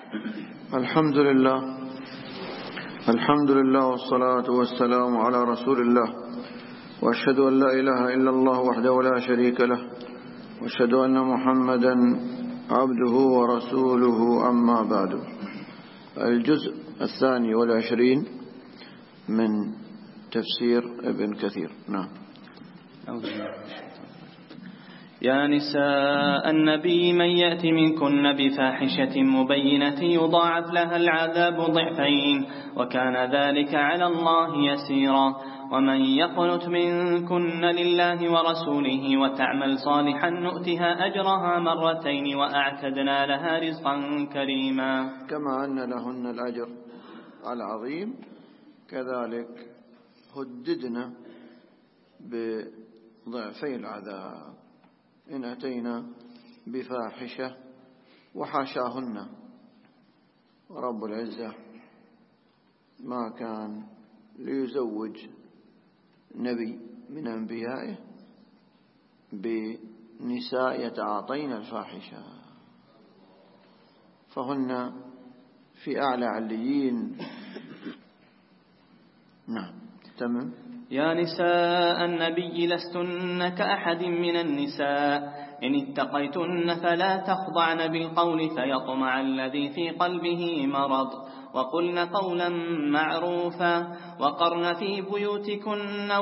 الحمد لله والصلاة والسلام على رسول الله، وأشهد أن لا إله إلا الله وحده لا شريك له، وأشهد أن محمدا عبده ورسوله. أما بعد، الجزء 22 من تفسير ابن كثير. نعم. يا نساء النبي من يأت منكن بفاحشة مبينة يضاعف لها العذاب ضعفين وكان ذلك على الله يسيرا. ومن يقنت منكن لله ورسوله وتعمل صالحا نؤتها أجرها مرتين وأعتدنا لها رزقا كريما. كما أن لهن الأجر العظيم كذلك هددنا بضعفي العذاب إن أتينا بفاحشة، وحاشاهن رب العزة ما كان ليزوج نبي من أنبيائه بنساء يتعاطين الفاحشة، فهن في أعلى عليين. نعم. تمام. يا نساء النبي لستن كأحد من النساء إن اتقيتن فلا تخضعن بالقول فيطمع الذي في قلبه مرض وقلن قولا معروفا وقرن في بيوتكن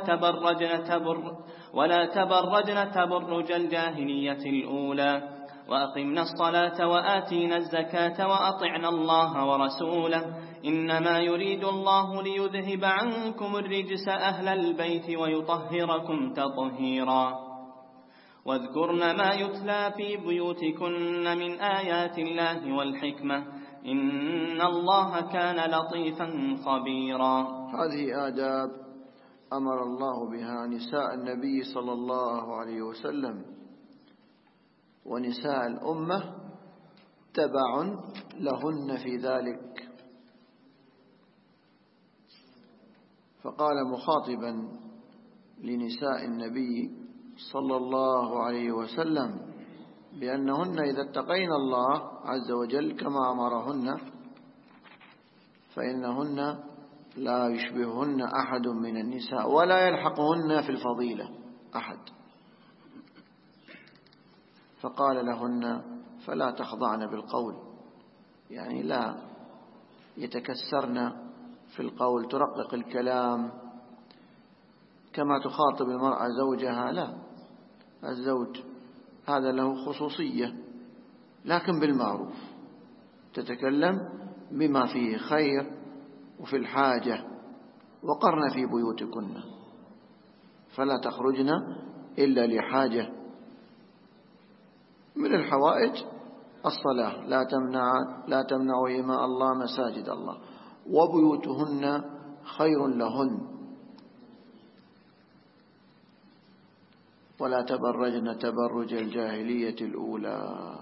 ولا تبرجن تبرج الجاهلية الأولى وأقمنا الصلاة وآتينا الزكاة وأطعنا الله ورسوله إنما يريد الله ليذهب عنكم الرجس أهل البيت ويطهركم تطهيرا. واذكرن ما يتلى في بيوتكن من آيات الله والحكمة إن الله كان لطيفا خبيرا. هذه آداب أمر الله بها نساء النبي صلى الله عليه وسلم، ونساء الأمة تبع لهن في ذلك. فقال مخاطبا لنساء النبي صلى الله عليه وسلم بأنهن إذا اتقين الله عز وجل كما أمرهن فإنهن لا يشبههن أحد من النساء ولا يلحقهن في الفضيلة أحد. فقال لهن فلا تخضعن بالقول، يعني لا يتكسرن في القول، ترقق الكلام كما تخاطب المرأة زوجها. لا، الزوج هذا له خصوصية، لكن بالمعروف تتكلم بما فيه خير وفي الحاجة. وقرن في بيوتكن، فلا تخرجن إلا لحاجة. من الحوائج الصلاة، لا تمنعوا إماء الله مساجد الله، وبيوتهن خير لهن ولا تبرجن تبرج الجاهلية الأولى.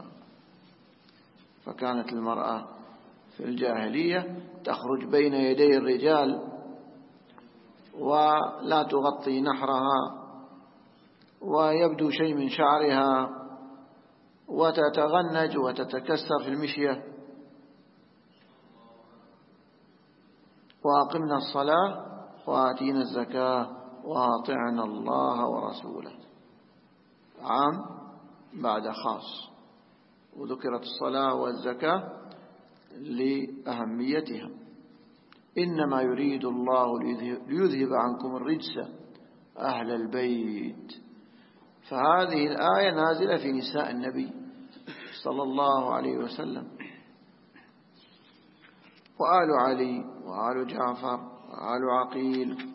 فكانت المرأة في الجاهلية تخرج بين يدي الرجال ولا تغطي نحرها ويبدو شيء من شعرها وتتغنج وتتكسر في المشية. وأقمنا الصلاة وآتينا الزكاة وأطعنا الله ورسوله، عام بعد خاص، وذكرت الصلاة والزكاة لأهميتها. إنما يريد الله ليذهب عنكم الرجس أهل البيت. فهذه الآية نازلة في نساء النبي صلى الله عليه وسلم، وآل علي وآل جعفر وآل عقيل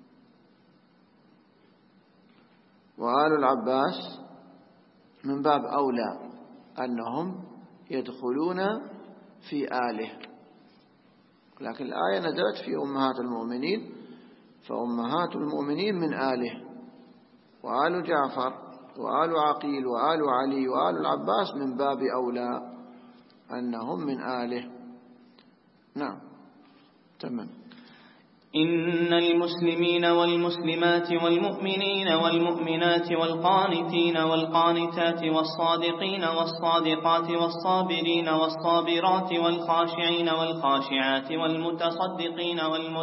وآل العباس من باب أولى أنهم يدخلون في آله. لكن الآية نزلت في أمهات المؤمنين، فأمهات المؤمنين من آله، وآل جعفر وآل عقيل وآل علي وآل العباس من باب أولى أنهم من آله. نعم. تمام. إن المسلمين والمسلمات والمؤمنين والمؤمنات والقانتين والقانتات والصادقين والصادقات والصابرين والصابرات والخاشعين والخاشعات والمتصدقين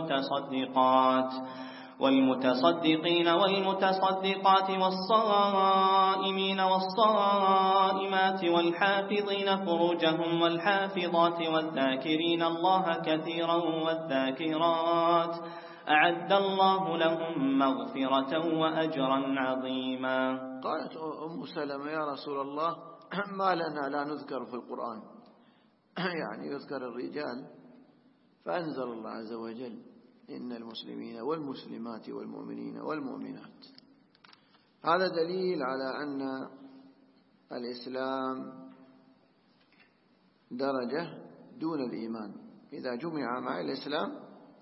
والمتصدقات والصائمين والصائمات والحافظين فروجهم والحافظات والذاكرين الله كثيرا والذاكرات أعد الله لهم مغفرة وأجرا عظيما. قالت أم سلمة يا رسول الله ما لنا لا نذكر في القرآن يعني يذكر الرجال، فأنزل الله عز وجل إن المسلمين والمسلمات والمؤمنين والمؤمنات. هذا دليل على أن الإسلام درجة دون الإيمان، إذا جمع مع الإسلام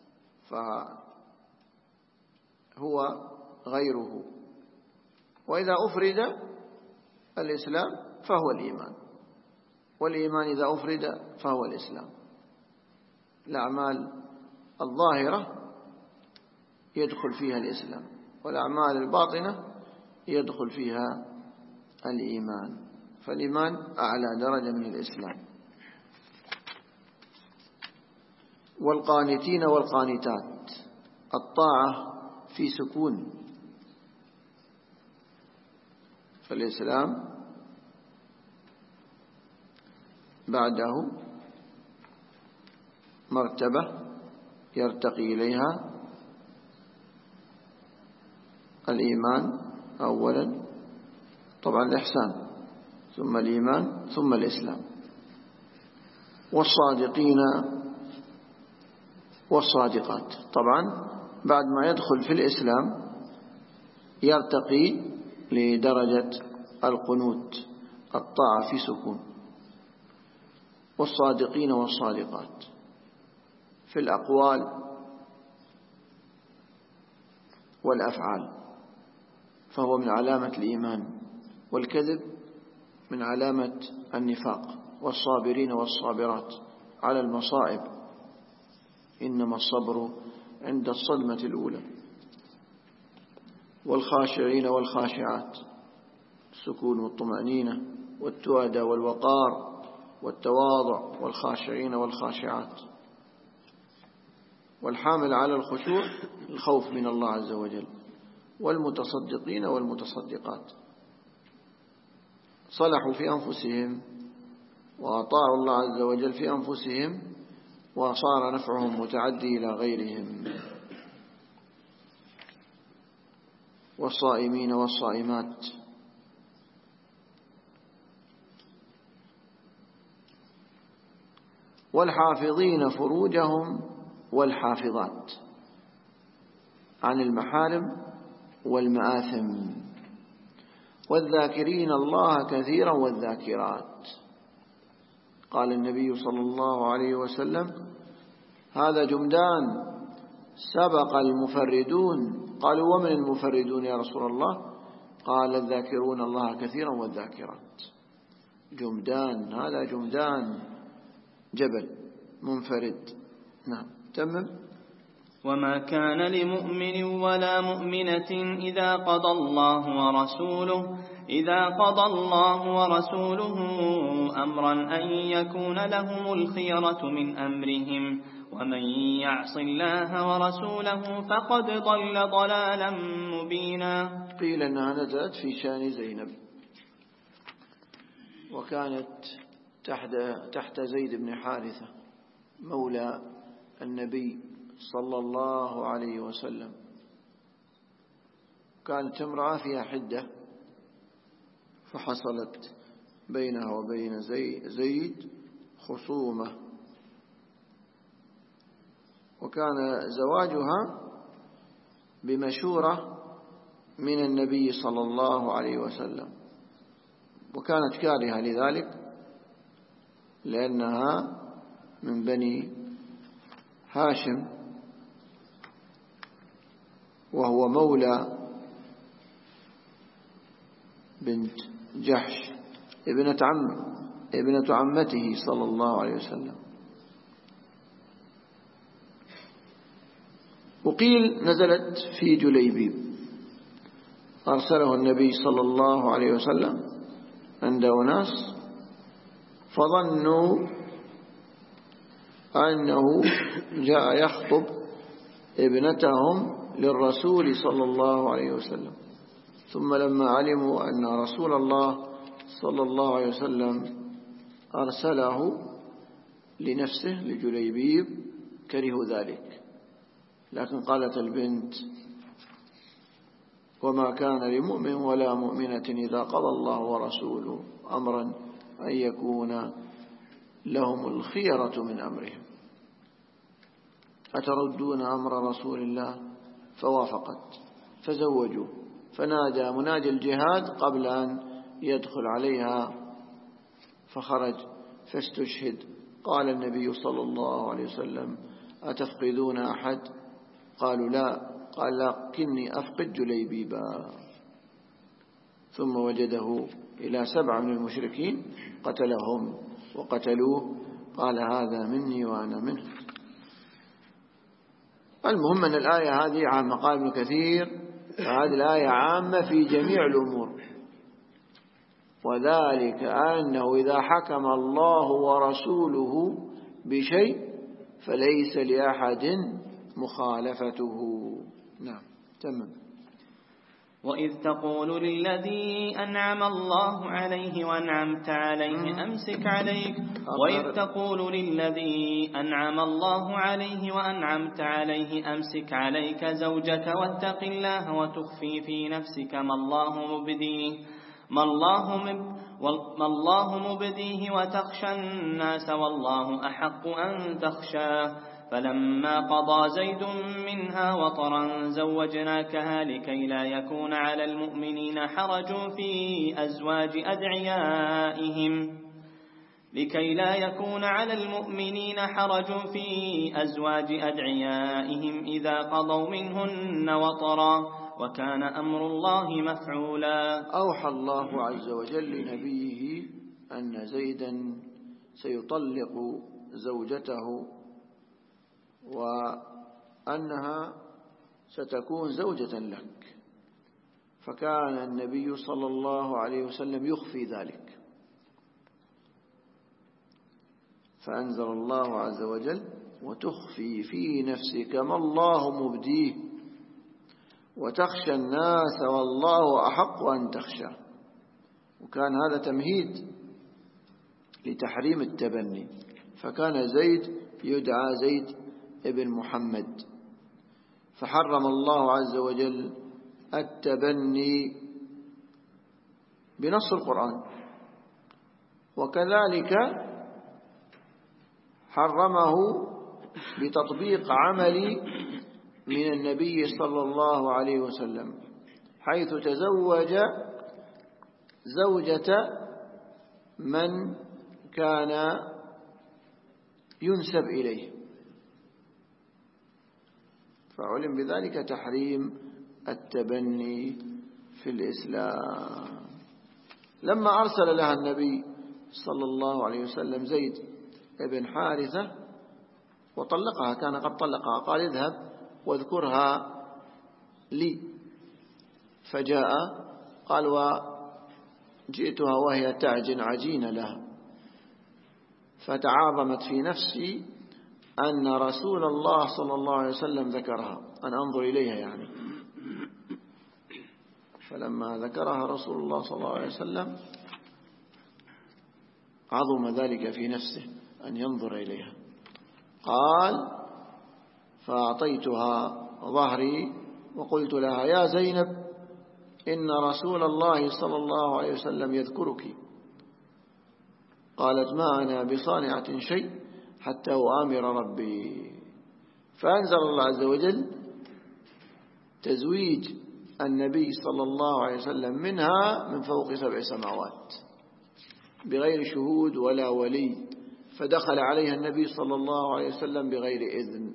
فهو غيره، وإذا أفرد الإسلام فهو الإيمان، والإيمان إذا أفرد فهو الإسلام. الأعمال الظاهرة يدخل فيها الإسلام، والأعمال الباطنة يدخل فيها الإيمان، فالإيمان أعلى درجة من الإسلام. والقانتين والقانتات، الطاعة في سكون، فالإسلام بعده مرتبة يرتقي إليها الإيمان أولا، طبعا الإحسان، ثم الإيمان، ثم الإسلام. والصادقين والصادقات، طبعا بعد ما يدخل في الإسلام يرتقي لدرجة القنوت، الطاعة في سكون. والصادقين والصادقات في الأقوال والأفعال، فهو من علامة الإيمان، والكذب من علامة النفاق. والصابرين والصابرات على المصائب، إنما الصبر عند الصدمة الأولى. والخاشعين والخاشعات، السكون والطمأنينة والتؤدى والوقار والتواضع. والخاشعين والخاشعات، والحامل على الخشوع الخوف من الله عز وجل. والمتصدقين والمتصدقات، صلحوا في أنفسهم وأطاعوا الله عز وجل في أنفسهم، وصار نفعهم متعدي إلى غيرهم. والصائمين والصائمات، والحافظين فروجهم والحافظات عن المحارم والمآثم. والذاكرين الله كثيرا والذاكرات. قال النبي صلى الله عليه وسلم هذا جمدان سبق المفردون. قالوا ومن المفردون يا رسول الله؟ قال الذاكرون الله كثيرا والذاكرات. جمدان، هذا جمدان جبل منفرد. نعم تمم. وما كان لمؤمن ولا مؤمنة إذا قضى الله ورسوله أمرا أن يكون لهم الخيرة من أمرهم، ومن يعص الله ورسوله فقد ضل ضلالا مبينا. قيل أنها نزلت في شان زينب، وكانت تحت زيد بن حارثة مولى النبي صلى الله عليه وسلم. كانت امرأة فيها حدة، فحصلت بينها وبين زيد خصومة، وكان زواجها بمشورة من النبي صلى الله عليه وسلم، وكانت كارهة لذلك لأنها من بني هاشم، وهو مولى بنت جحش ابنة عمته صلى الله عليه وسلم. وقيل نزلت في جليبيب، أرسله النبي صلى الله عليه وسلم عند أناس فظنوا أنه جاء يخطب ابنتهم للرسول صلى الله عليه وسلم، ثم لما علموا أن رسول الله صلى الله عليه وسلم أرسله لنفسه لجليبيب كرهوا ذلك. لكن قالت البنت: وما كان لمؤمن ولا مؤمنة إذا قضى الله ورسوله أمرا أن يكون لهم الخيرة من أمرهم، أتردون أمر رسول الله؟ فوافقت فزوجوا، فنادى منادي الجهاد قبل أن يدخل عليها فخرج فاستشهد. قال النبي صلى الله عليه وسلم: أتفقدون أحد؟ قالوا لا. قال: لكني أفقد جليبيبا. ثم وجده إلى 7 من المشركين قتلهم وقتلوه، قال: هذا مني وأنا منه. المهم أن الآية هذه عامة. قال ابن كثير: هذه الآية عامة في جميع الأمور، وذلك أنه إذا حكم الله ورسوله بشيء فليس لأحد مخالفته. نعم، تمام. وإذ تقول للذي أنعم الله عليه وأنعمت عليه أمسك عليك وإذ تقول للذي أنعم الله عليه وأنعمت عليه أمسك عليك زوجك واتق الله وتخفي في نفسك ما الله مبديه وتخشى الناس والله أحق أن تخشاه. فلما قضى زيد منها وطرا زوجناكها لكي لا يكون على المؤمنين حرج في أزواج أدعيائهم إذا قضوا منهن وطرا، وكان أمر الله مفعولا. أوحى الله عز وجل لنبيه أن زيدا سيطلق زوجته وأنها ستكون زوجة لك، فكان النبي صلى الله عليه وسلم يخفي ذلك، فأنزل الله عز وجل: وتخفي في نفسك ما الله مبديه وتخشى الناس والله أحق أن تخشى. وكان هذا تمهيد لتحريم التبني، فكان زيد يدعى زيد ابن محمد، فحرم الله عز وجل التبني بنص القرآن، وكذلك حرمه بتطبيق عملي من النبي صلى الله عليه وسلم، حيث تزوج زوجة من كان ينسب إليه، فعلم بذلك تحريم التبني في الإسلام. لما أرسل لها النبي صلى الله عليه وسلم زيد ابن حارثة وطلقها، كان قد طلقها، قال: اذهب واذكرها لي. فجاء قال: وجئتها وهي تعجن عجين لها، فتعاظمت في نفسي أن رسول الله صلى الله عليه وسلم ذكرها، أن أنظر إليها يعني. فلما ذكرها رسول الله صلى الله عليه وسلم عظم ذلك في نفسه أن ينظر إليها. قال: فأعطيتها ظهري وقلت لها: يا زينب، إن رسول الله صلى الله عليه وسلم يذكرك. قالت: ما أنا بصانعة شيء حتى أؤامر ربي. فأنزل الله عز وجل تزويج النبي صلى الله عليه وسلم منها من فوق 7 سماوات بغير شهود ولا ولي، فدخل عليها النبي صلى الله عليه وسلم بغير إذن.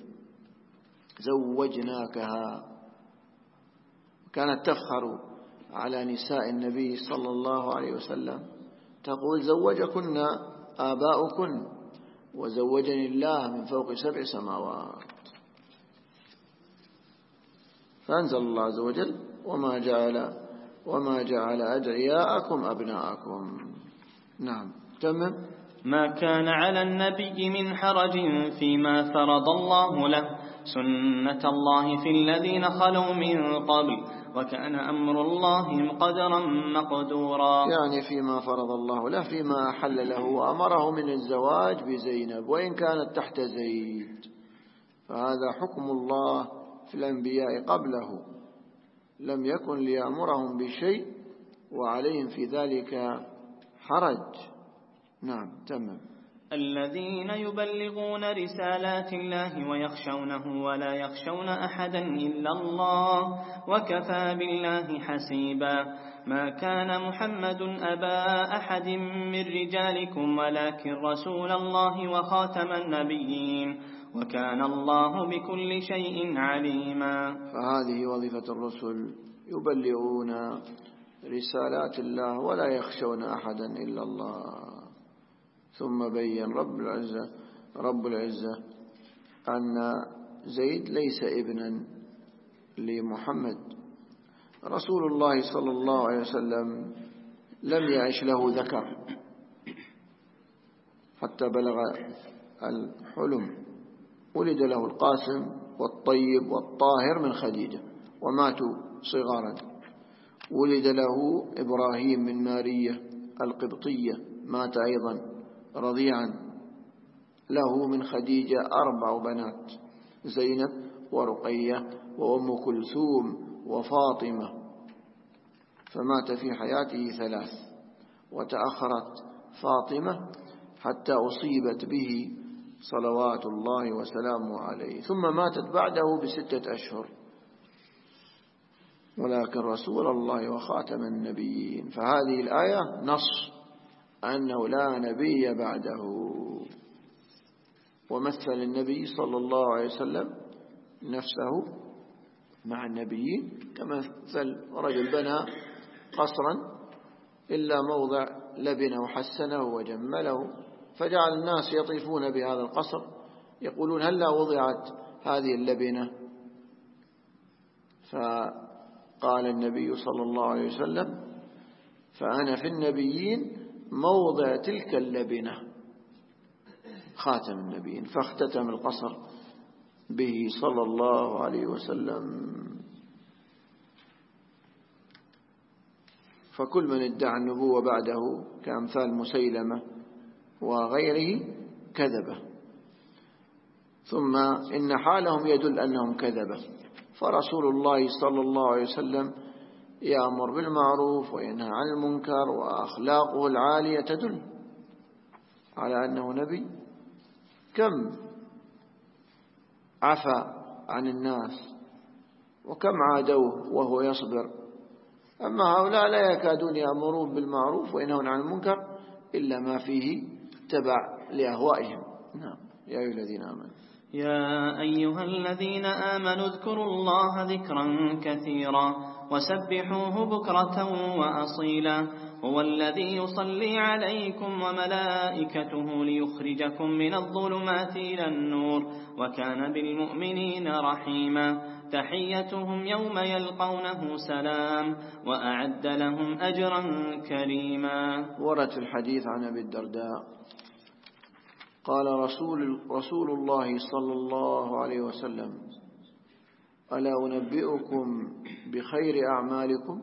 زوجناكها. كانت تفخر على نساء النبي صلى الله عليه وسلم، تقول: زوجكن آباؤكن وزوجني الله من فوق 7 سماوات. فأنزل الله عز وجل وما جعل أدعياءكم أبناءكم. نعم تمام. ما كان على النبي من حرج فيما فرض الله له، سنة الله في الذين خلوا من قبل، وكان أمر الله قدرا مقدورا. يعني فيما فرض الله له، فيما أحل له وأمره من الزواج بزينب وإن كانت تحت زيد، فهذا حكم الله في الأنبياء قبله، لم يكن ليأمرهم بشيء وعليهم في ذلك حرج. نعم تمام. الذين يبلغون رسالات الله ويخشونه ولا يخشون أحدا إلا الله وكفى بالله حسيبا. ما كان محمد أبا أحد من رجالكم ولكن رسول الله وخاتم النبيين وكان الله بكل شيء عليما. فهذه وظيفة الرسل، يبلغون رسالات الله ولا يخشون أحدا إلا الله. ثم بين رب العزة أن زيد ليس ابنا لمحمد. رسول الله صلى الله عليه وسلم لم يعش له ذكر حتى بلغ الحلم، ولد له القاسم والطيب والطاهر من خديجة وماتوا صغارا. ولد له إبراهيم من مارية القبطية، مات أيضا رضيعا. له من خديجة 4 بنات، زينب ورقية وأم كلثوم وفاطمة، فمات في حياته 3، وتأخرت فاطمة حتى أصيبت به صلوات الله وسلامه عليه، ثم ماتت بعده ب6 أشهر. ولكن رسول الله وخاتم النبيين. فهذه الآية نص أنه لا نبي بعده. ومثل النبي صلى الله عليه وسلم نفسه مع النبيين كمثل رجل بنى قصرا إلا موضع لبنه وحسنه وجمله، فجعل الناس يطيفون بهذا القصر يقولون هلا وضعت هذه اللبنة؟ فقال النبي صلى الله عليه وسلم فأنا في النبيين موضع تلك اللبنة، خاتم النبيين، فاختتم القصر به صلى الله عليه وسلم. فكل من ادعى النبوة بعده كأمثال مسيلمة وغيره كذبة، ثم إن حالهم يدل أنهم كذبة. فرسول الله صلى الله عليه وسلم يأمر بالمعروف وينهى عن المنكر، وأخلاقه العالية تدل على أنه نبي. كم عفى عن الناس وكم عادوه وهو يصبر. أما هؤلاء لا يكادون يأمرون بالمعروف وينهون عن المنكر إلا ما فيه تبع لأهوائهم. نعم. يا أيها الذين آمنوا يا أيها الذين آمنوا اذكروا الله ذكرا كثيرا وسبحوه بكرة وأصيلا. هو الذي يصلي عليكم وملائكته ليخرجكم من الظلمات إلى النور وكان بالمؤمنين رحيما. تحيتهم يوم يلقونه سلام وأعد لهم أجرا كريما. ورد في الحديث عن أبي الدرداء قال رسول الله صلى الله عليه وسلم ألا أنبئكم بخير أعمالكم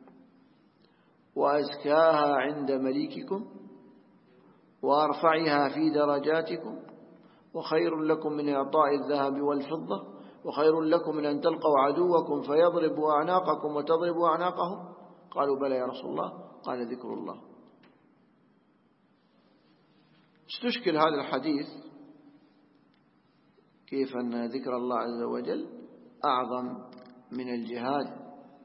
وأزكاها عند مليككم وأرفعها في درجاتكم وخير لكم من إعطاء الذهب والفضة وخير لكم من أن تلقوا عدوكم فيضربوا أعناقكم وتضربوا أعناقهم؟ قالوا بلى يا رسول الله. قال ذكر الله. استشكل هذا الحديث كيف أن ذكر الله عز وجل أعظم من الجهاد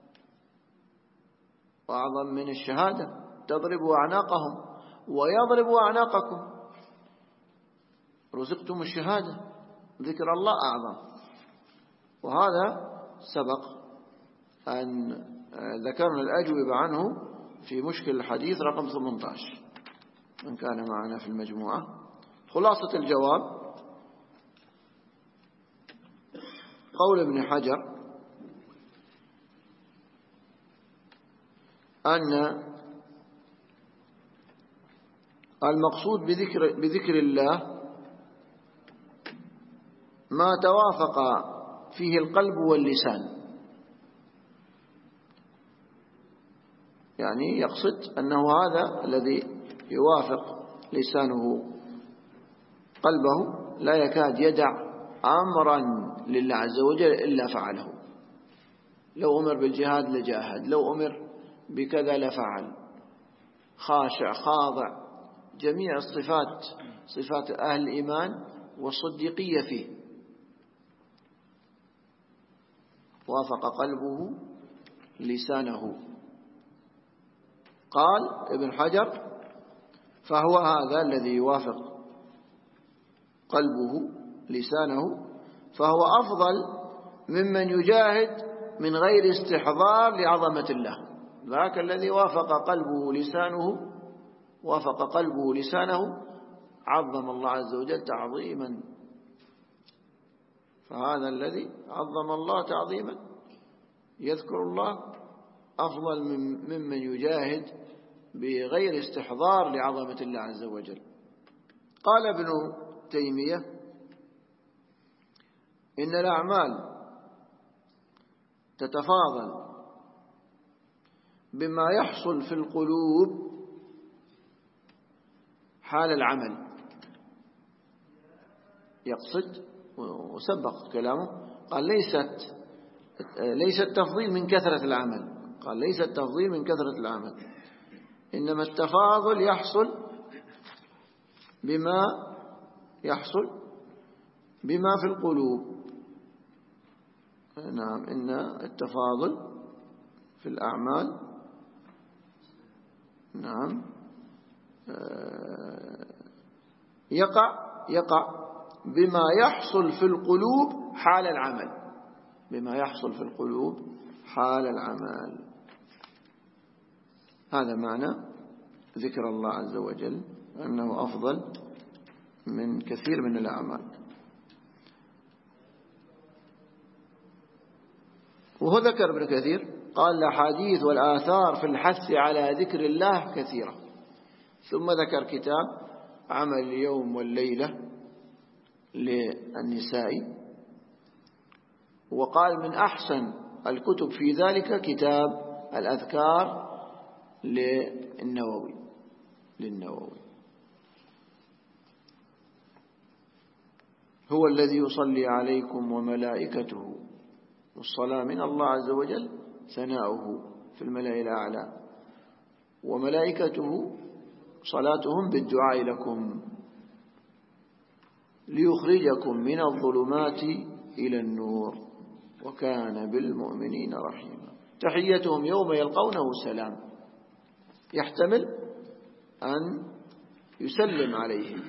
وأعظم من الشهادة. تضربوا أعناقهم ويضربوا أعناقكم. رزقتم الشهادة، ذكر الله أعظم. وهذا سبق أن ذكرنا الأجوبة عنه في مشكل الحديث رقم 18 من كان معنا في المجموعة. خلاصة الجواب قول ابن حجر أن المقصود بذكر الله ما توافق فيه القلب واللسان، يعني يقصد أنه هذا الذي يوافق لسانه قلبه لا يكاد يدع أمرا لله عز وجل إلا فعله. لو أمر بالجهاد لجاهد، لو أمر بكذا لفعل، خاشع خاضع، جميع الصفات صفات أهل الإيمان والصديقية فيه. وافق قلبه لسانه. قال ابن حجر: فهو هذا الذي يوافق قلبه لسانه فهو أفضل ممن يجاهد من غير استحضار لعظمة الله. ذاك الذي وافق قلبه لسانه عظم الله عز وجل تعظيما. فهذا الذي عظم الله تعظيما يذكر الله أفضل ممن يجاهد بغير استحضار لعظمة الله عز وجل. قال ابن تيمية: إن الأعمال تتفاضل بما يحصل في القلوب حال العمل. يقصد وسبق كلامه، قال ليس التفضيل من كثرة العمل، قال ليس التفضيل من كثرة العمل، إنما التفاضل يحصل بما في القلوب. نعم، إن التفاضل في الأعمال نعم يقع بما يحصل في القلوب حال العمل، بما يحصل في القلوب حال العمل. هذا معنى ذكر الله عز وجل، أنه أفضل من كثير من الأعمال. وهو ذكر ابن كثير قال: الأحاديث والآثار في الحث على ذكر الله كثيرة. ثم ذكر كتاب عمل اليوم والليلة للنسائي، وقال من أحسن الكتب في ذلك كتاب الأذكار للنووي. هو الذي يصلي عليكم وملائكته، والصلاة من الله عز وجل ثناؤه في الملأ الأعلى، وملائكته صلاتهم بالدعاء لكم ليخرجكم من الظلمات إلى النور وكان بالمؤمنين رحيما. تحيتهم يوم يلقونه سلام، يحتمل أن يسلم عليهم،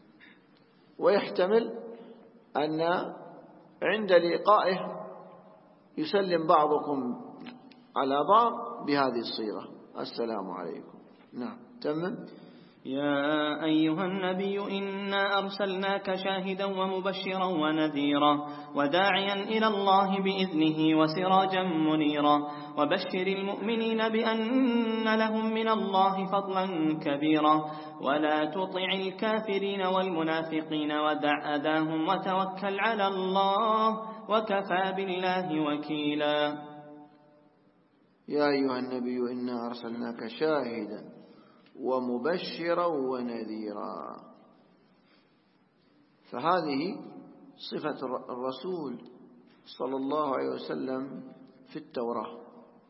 ويحتمل أن عند لقائه يسلم بعضكم على بعض بهذه الصيغة: السلام عليكم. نعم، تمام. يا أيها النبي إنا أرسلناك شاهدا ومبشرا ونذيرا وداعيا إلى الله بإذنه وسراجا منيرا وبشر المؤمنين بأن لهم من الله فضلا كبيرا ولا تطع الكافرين والمنافقين ودع أذاهم وتوكل على الله وكفى بالله وكيلا. يا أيها النبي إنا أرسلناك شاهدا ومبشرا ونذيرا. فهذه صفة الرسول صلى الله عليه وسلم في التوراة.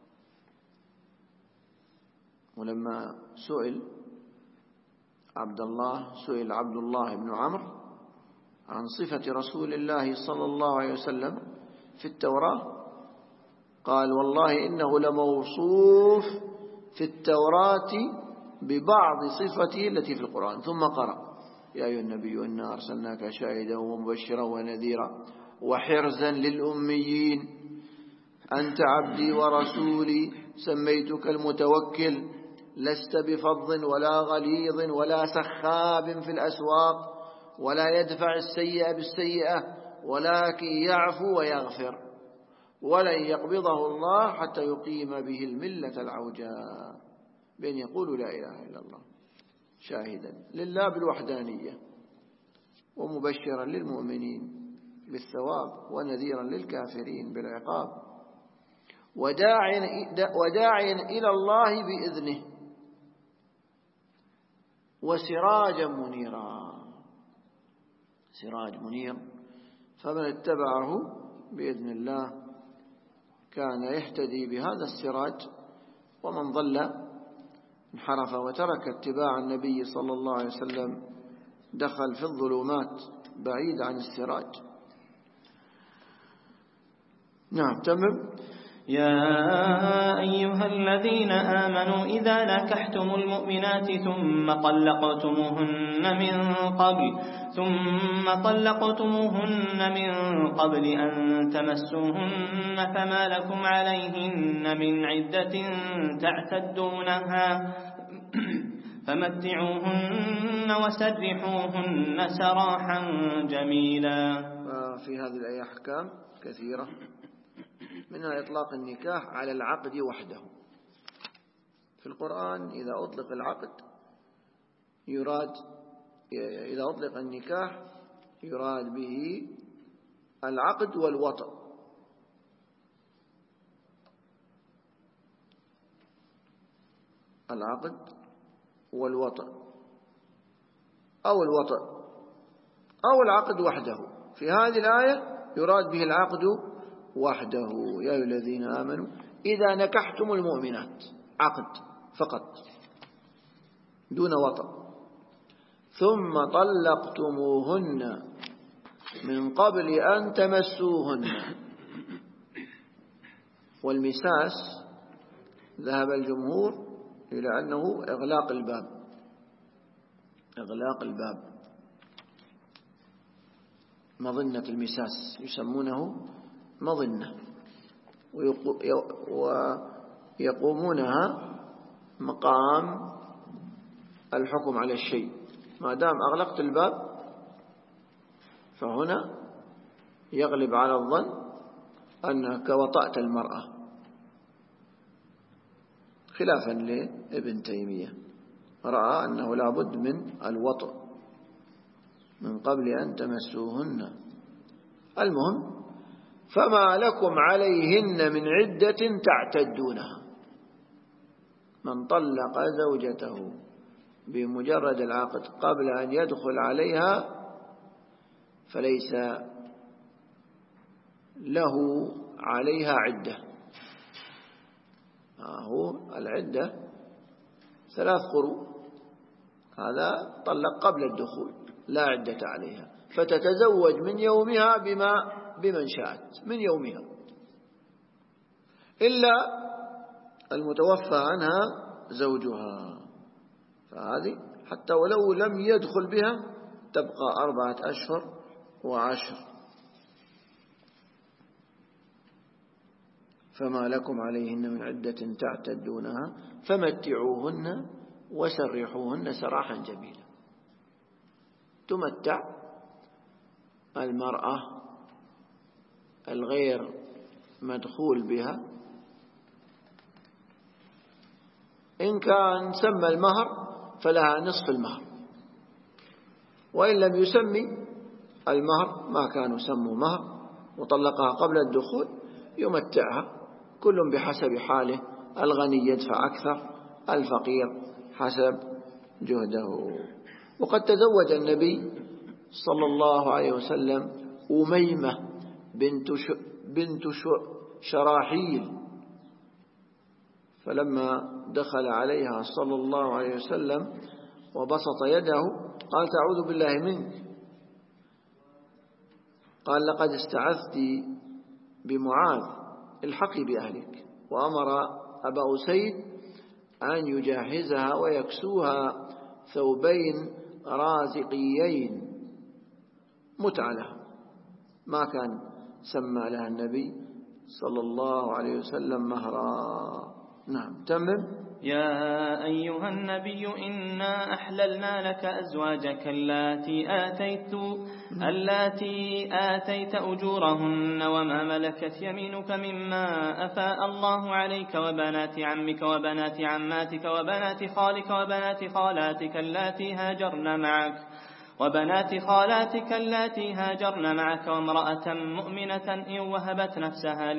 ولما سئل عبد الله بن عمرو عن صفة رسول الله صلى الله عليه وسلم في التوراة قال: والله إنه لموصوف في التوراة ببعض صفته التي في القرآن. ثم قرأ: يا أيها النبي إنا أرسلناك شاهدا ومبشرا ونذيرا وحرزا للأميين أنت عبدي ورسولي سميتك المتوكل لست بفظ ولا غليظ ولا سخاب في الأسواق ولا يدفع السيئة بالسيئة ولكن يعفو ويغفر ولن يقبضه الله حتى يقيم به الملة العوجاء، بأن يقولوا لا إله إلا الله شاهدا لله بالوحدانية ومبشرا للمؤمنين بالثواب ونذيرا للكافرين بالعقاب وداعيا إلى الله بإذنه وسراجا منيرا. سراج منير، فمن اتبعه بإذن الله كان يهتدي بهذا السراج، ومن ضل انحرف وترك اتباع النبي صلى الله عليه وسلم دخل في الظلمات بعيد عن السراج. نعم تمام. يا أيها الذين آمنوا إذا نكحتم المؤمنات ثم طلقتموهن من قبل أن تمسوهن فما لكم عليهن من عدة تعتدونها فمتعوهن وسرحوهن سراحا جميلا. في هذه الآية أحكام كثيرة، منها إطلاق النكاح على العقد وحده. في القرآن إذا أطلق العقد إذا أطلق النكاح يراد به العقد والوطأ. العقد والوطأ أو الوطأ أو العقد وحده. في هذه الآية يراد به العقد وحده. يا أيها الذين آمنوا إذا نكحتم المؤمنات، عقد فقط دون وطأ، ثم طلقتموهن من قبل أن تمسوهن. والمساس ذهب الجمهور إلى أنه إغلاق الباب، مظنة المساس يسمونه مظنة، ويقومونها مقام الحكم على الشيء. ما دام أغلقت الباب فهنا يغلب على الظن أنك وطأت المرأة، خلافا لابن تيمية رأى أنه لا بد من الوطأ من قبل أن تمسوهن. المهم فما لكم عليهن من عدة تعتدونها. من طلق زوجته بمجرد العقد قبل أن يدخل عليها فليس له عليها عدة. هو العدة 3 قروء، هذا طلق قبل الدخول لا عدة عليها، فتتزوج من يومها بمن شاءت من يومها، إلا المتوفى عنها زوجها، فهذه حتى ولو لم يدخل بها تبقى 4 أشهر و10. فما لكم عليهن من عدة تعتدونها فمتعوهن وسرحوهن سراحا جميلا. تمتع المرأة الغير مدخول بها إن كان سمى المهر فلها نصف المهر، وإن لم يسمي المهر ما كانوا سموا مهر وطلقها قبل الدخول يمتعها كل بحسب حاله. الغني يدفع أكثر، الفقير حسب جهده. وقد تزوج النبي صلى الله عليه وسلم أميمة بنت شراحيل، فلما دخل عليها صلى الله عليه وسلم وبسط يده قالت أعوذ بالله منك، قال لقد استعذت بمعاذ الحقي بأهلك، وأمر أبا أسيد أن يجهزها ويكسوها ثوبين رازقيين متعة لها. ما كان سمى لها النبي صلى الله عليه وسلم مهرا. نعم تمم. يا أيها النبي إنا أحللنا لك أزواجك اللاتي آتيت أجورهن وما ملكت يمينك مما أفاء الله عليك وبنات عمك وبنات عماتك وبنات خالك وبنات خالاتك اللاتي هاجرن معك وامرأة مؤمنة إن وهبت نفسها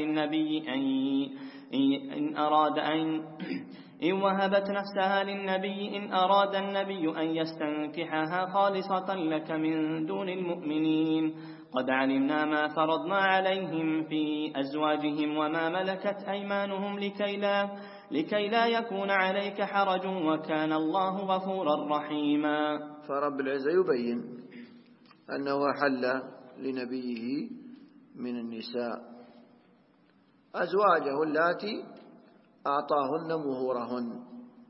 للنبي إن أراد النبي أن يستنكحها خالصة لك من دون المؤمنين قد علمنا ما فرضنا عليهم في أزواجهم وما ملكت أيمانهم لكي لا يكون عليك حرج وكان الله غفورا رحيما. فرب العزة يبين أنه حل لنبيه من النساء أزواجه اللاتي أعطاهن مهورهن،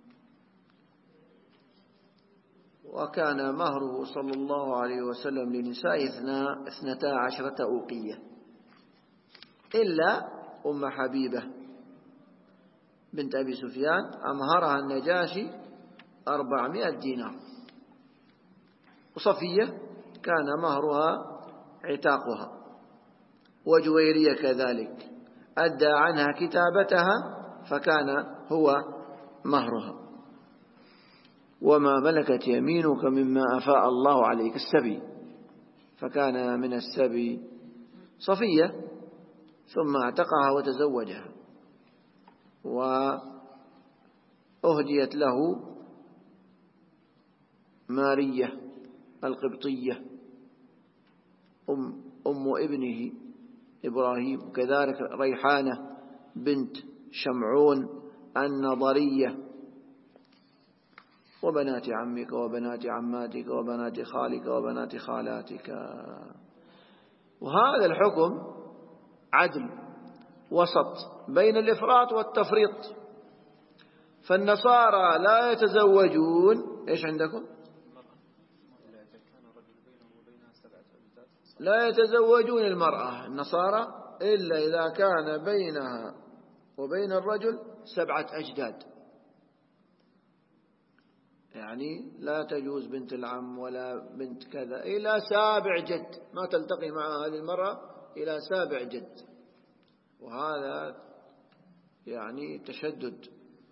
وكان مهره صلى الله عليه وسلم لنساء 12 أوقية إلا أم حبيبة بنت أبي سفيان أمهرها النجاشي 400 دينار، وصفية كان مهرها عتاقها، وجويرية كذلك أدى عنها كتابتها فكان هو مهرها. وما ملكت يمينك مما أفاء الله عليك السبي، فكان من السبي صفية ثم اعتقها وتزوجها، وأهديت له مارية القبطية أم ابنه إبراهيم، وكذلك ريحانة بنت شمعون النضرية، وبنات عمك وبنات عماتك وبنات خالك وبنات خالاتك. وهذا الحكم عدل وسط بين الإفراط والتفريط، فالنصارى لا يتزوجون إيش عندكم؟ لا يتزوجون المرأة النصارى إلا إذا كان بينها وبين الرجل 7 أجداد، يعني لا تجوز بنت العم ولا بنت كذا إلى 7 جد، ما تلتقي مع هذه المرأة إلى 7 جد، وهذا يعني تشدد.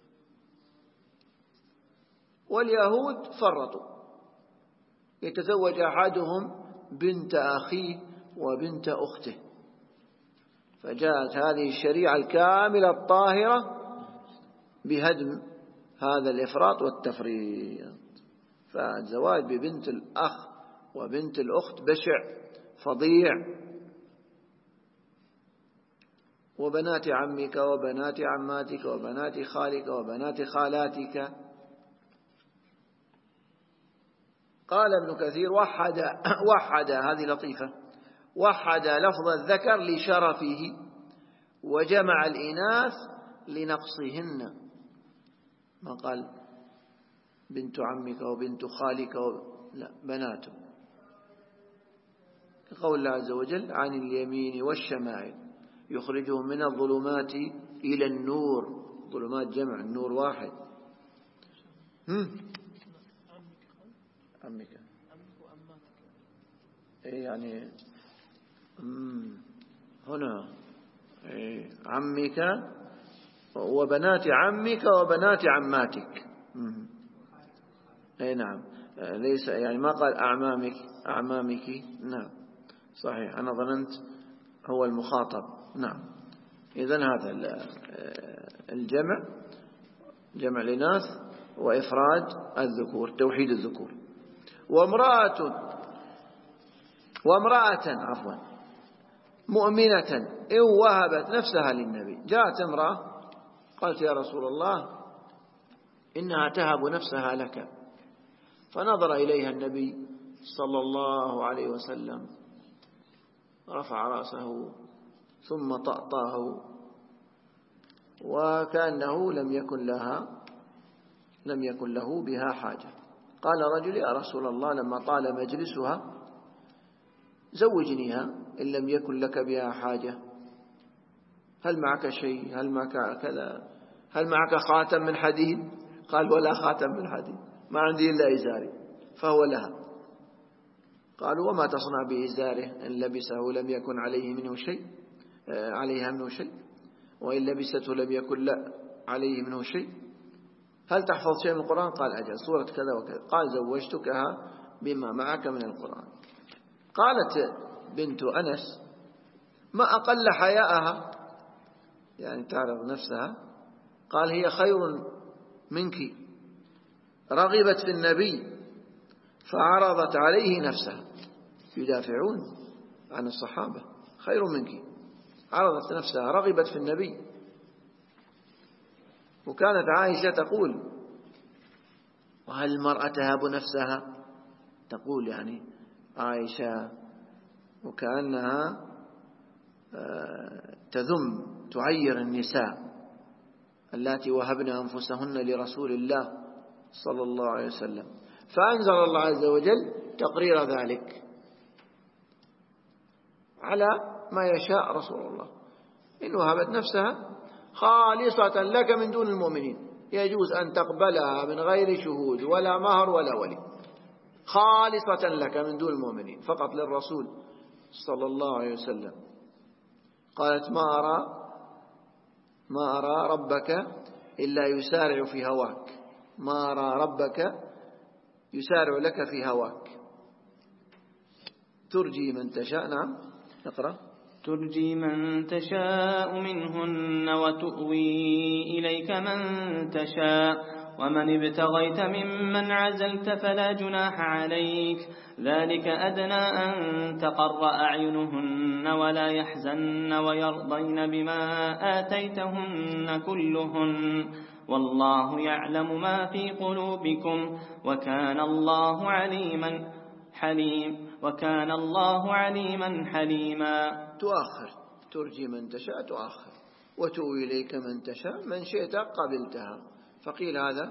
واليهود فرطوا، يتزوج أحدهم بنت أخيه وبنت أخته، فجاءت هذه الشريعة الكاملة الطاهرة بهدم هذا الإفراط والتفريط. فالزواج ببنت الأخ وبنت الأخت بشع فظيع. وبنات عمك وبنات عماتك وبنات خالك وبنات خالاتك. قال ابن كثير وحد هذه لطيفة، وحد لفظ الذكر لشرفه وجمع الإناث لنقصهن، ما قال بنت عمك وبنت خالك لا، بناته، كقول الله عز وجل عن اليمين والشمائل يخرجهم من الظلمات إلى النور. ظلمات جمع، النور واحد. عمك يعني هنا عمك وبنات عمك وبنات عماتك. اي نعم، ليس يعني ما قال أعمامك. نعم صحيح، أنا ظننت هو المخاطب. نعم، إذن هذا الجمع جمع الإناث وإفراد الذكور، توحيد الذكور. وامرأة مؤمنة إن وهبت نفسها للنبي. جاءت امرأة قالت يا رسول الله إنها تهب نفسها لك، فنظر إليها النبي صلى الله عليه وسلم، رفع رأسه ثم طأطاه وكأنه لم يكن له بها حاجة. قال رجل يا رسول الله لما طال مجلسها زوجنيها إن لم يكن لك بها حاجة، هل معك شيء، هل معك كذا، هل معك خاتم من حديد؟ قال ولا خاتم من حديد، ما عندي إلا إزاري، فهو لها. قالوا وما تصنع بإزاره؟ إن لبسه لم يكن عليها منه شيء، وإن لبسته لم يكن لا عليه منه شيء. هل تحفظ شيء من القرآن؟ قال أجل، سورة كذا وكذا. قال زوجتكها بما معك من القرآن. قالت بنت أنس ما أقل حياءها، يعني تعرض نفسها، قال هي خير منك، رغبت في النبي فعرضت عليه نفسها. يدافعون عن الصحابة، خير منك، عرضت نفسها، رغبت في النبي. وكانت عائشة تقول وهل المرأة تهاب نفسها؟ تقول يعني عائشة وكأنها تذم تعير النساء اللاتي وهبن أنفسهن لرسول الله صلى الله عليه وسلم. فأنزل الله عز وجل تقرير ذلك على ما يشاء رسول الله، إن وهبت نفسها خالصة لك من دون المؤمنين، يجوز أن تقبلها من غير شهود ولا مهر ولا ولي، خالصة لك من دون المؤمنين، فقط للرسول صلى الله عليه وسلم. قالت ما أرى ربك إلا يسارع في هواك، ما أرى ربك يسارع لك في هواك. ترجي من تشاء. نعم نقرأ. ترجي من تشاء منهن وتؤوي إليك من تشاء، ومن ابتغيت ممن عزلت فلا جناح عليك، ذلك أدنى أن تقر أعينهن ولا يحزن ويرضين بما آتيتهن كلهن، والله يعلم ما في قلوبكم وكان الله عليما حليما. تؤخر، ترجي من تشاء تؤخر، وتؤوي إليك من تشاء، من شئت قبلتها. فقيل هذا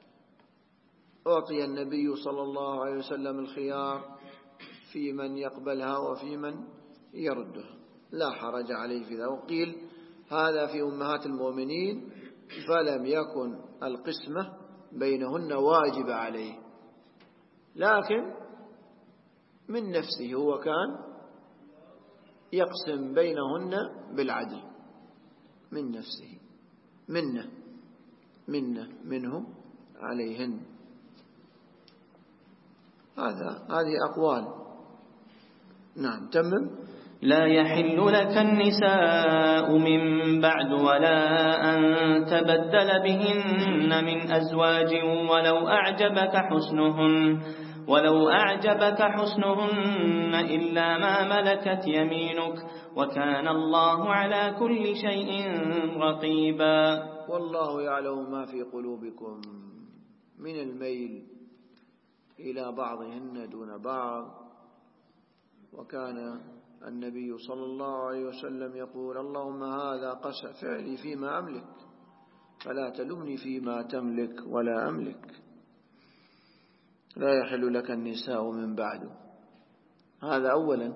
أعطي النبي صلى الله عليه وسلم الخيار في من يقبلها وفي من يردها، لا حرج عليه في ذلك. وقيل هذا في أمهات المؤمنين فلم يكن القسمة بينهن واجب عليه، لكن من نفسه هو كان يقسم بينهن بالعدل، من نفسه، منه عليهن. هذه أقوال. نعم تمم. لا يحل لك النساء من بعد ولا أن تبدل بهن من أزواج ولو أعجبك حسنهن إلا ما ملكت يمينك، وكان الله على كل شيء رقيبا. والله يعلم ما في قلوبكم من الميل إلى بعضهن دون بعض. وكان النبي صلى الله عليه وسلم يقول اللهم هذا قسى فعلي فيما أملك فلا تلمني فيما تملك ولا أملك. لا يحل لك النساء من بعد. هذا أولا.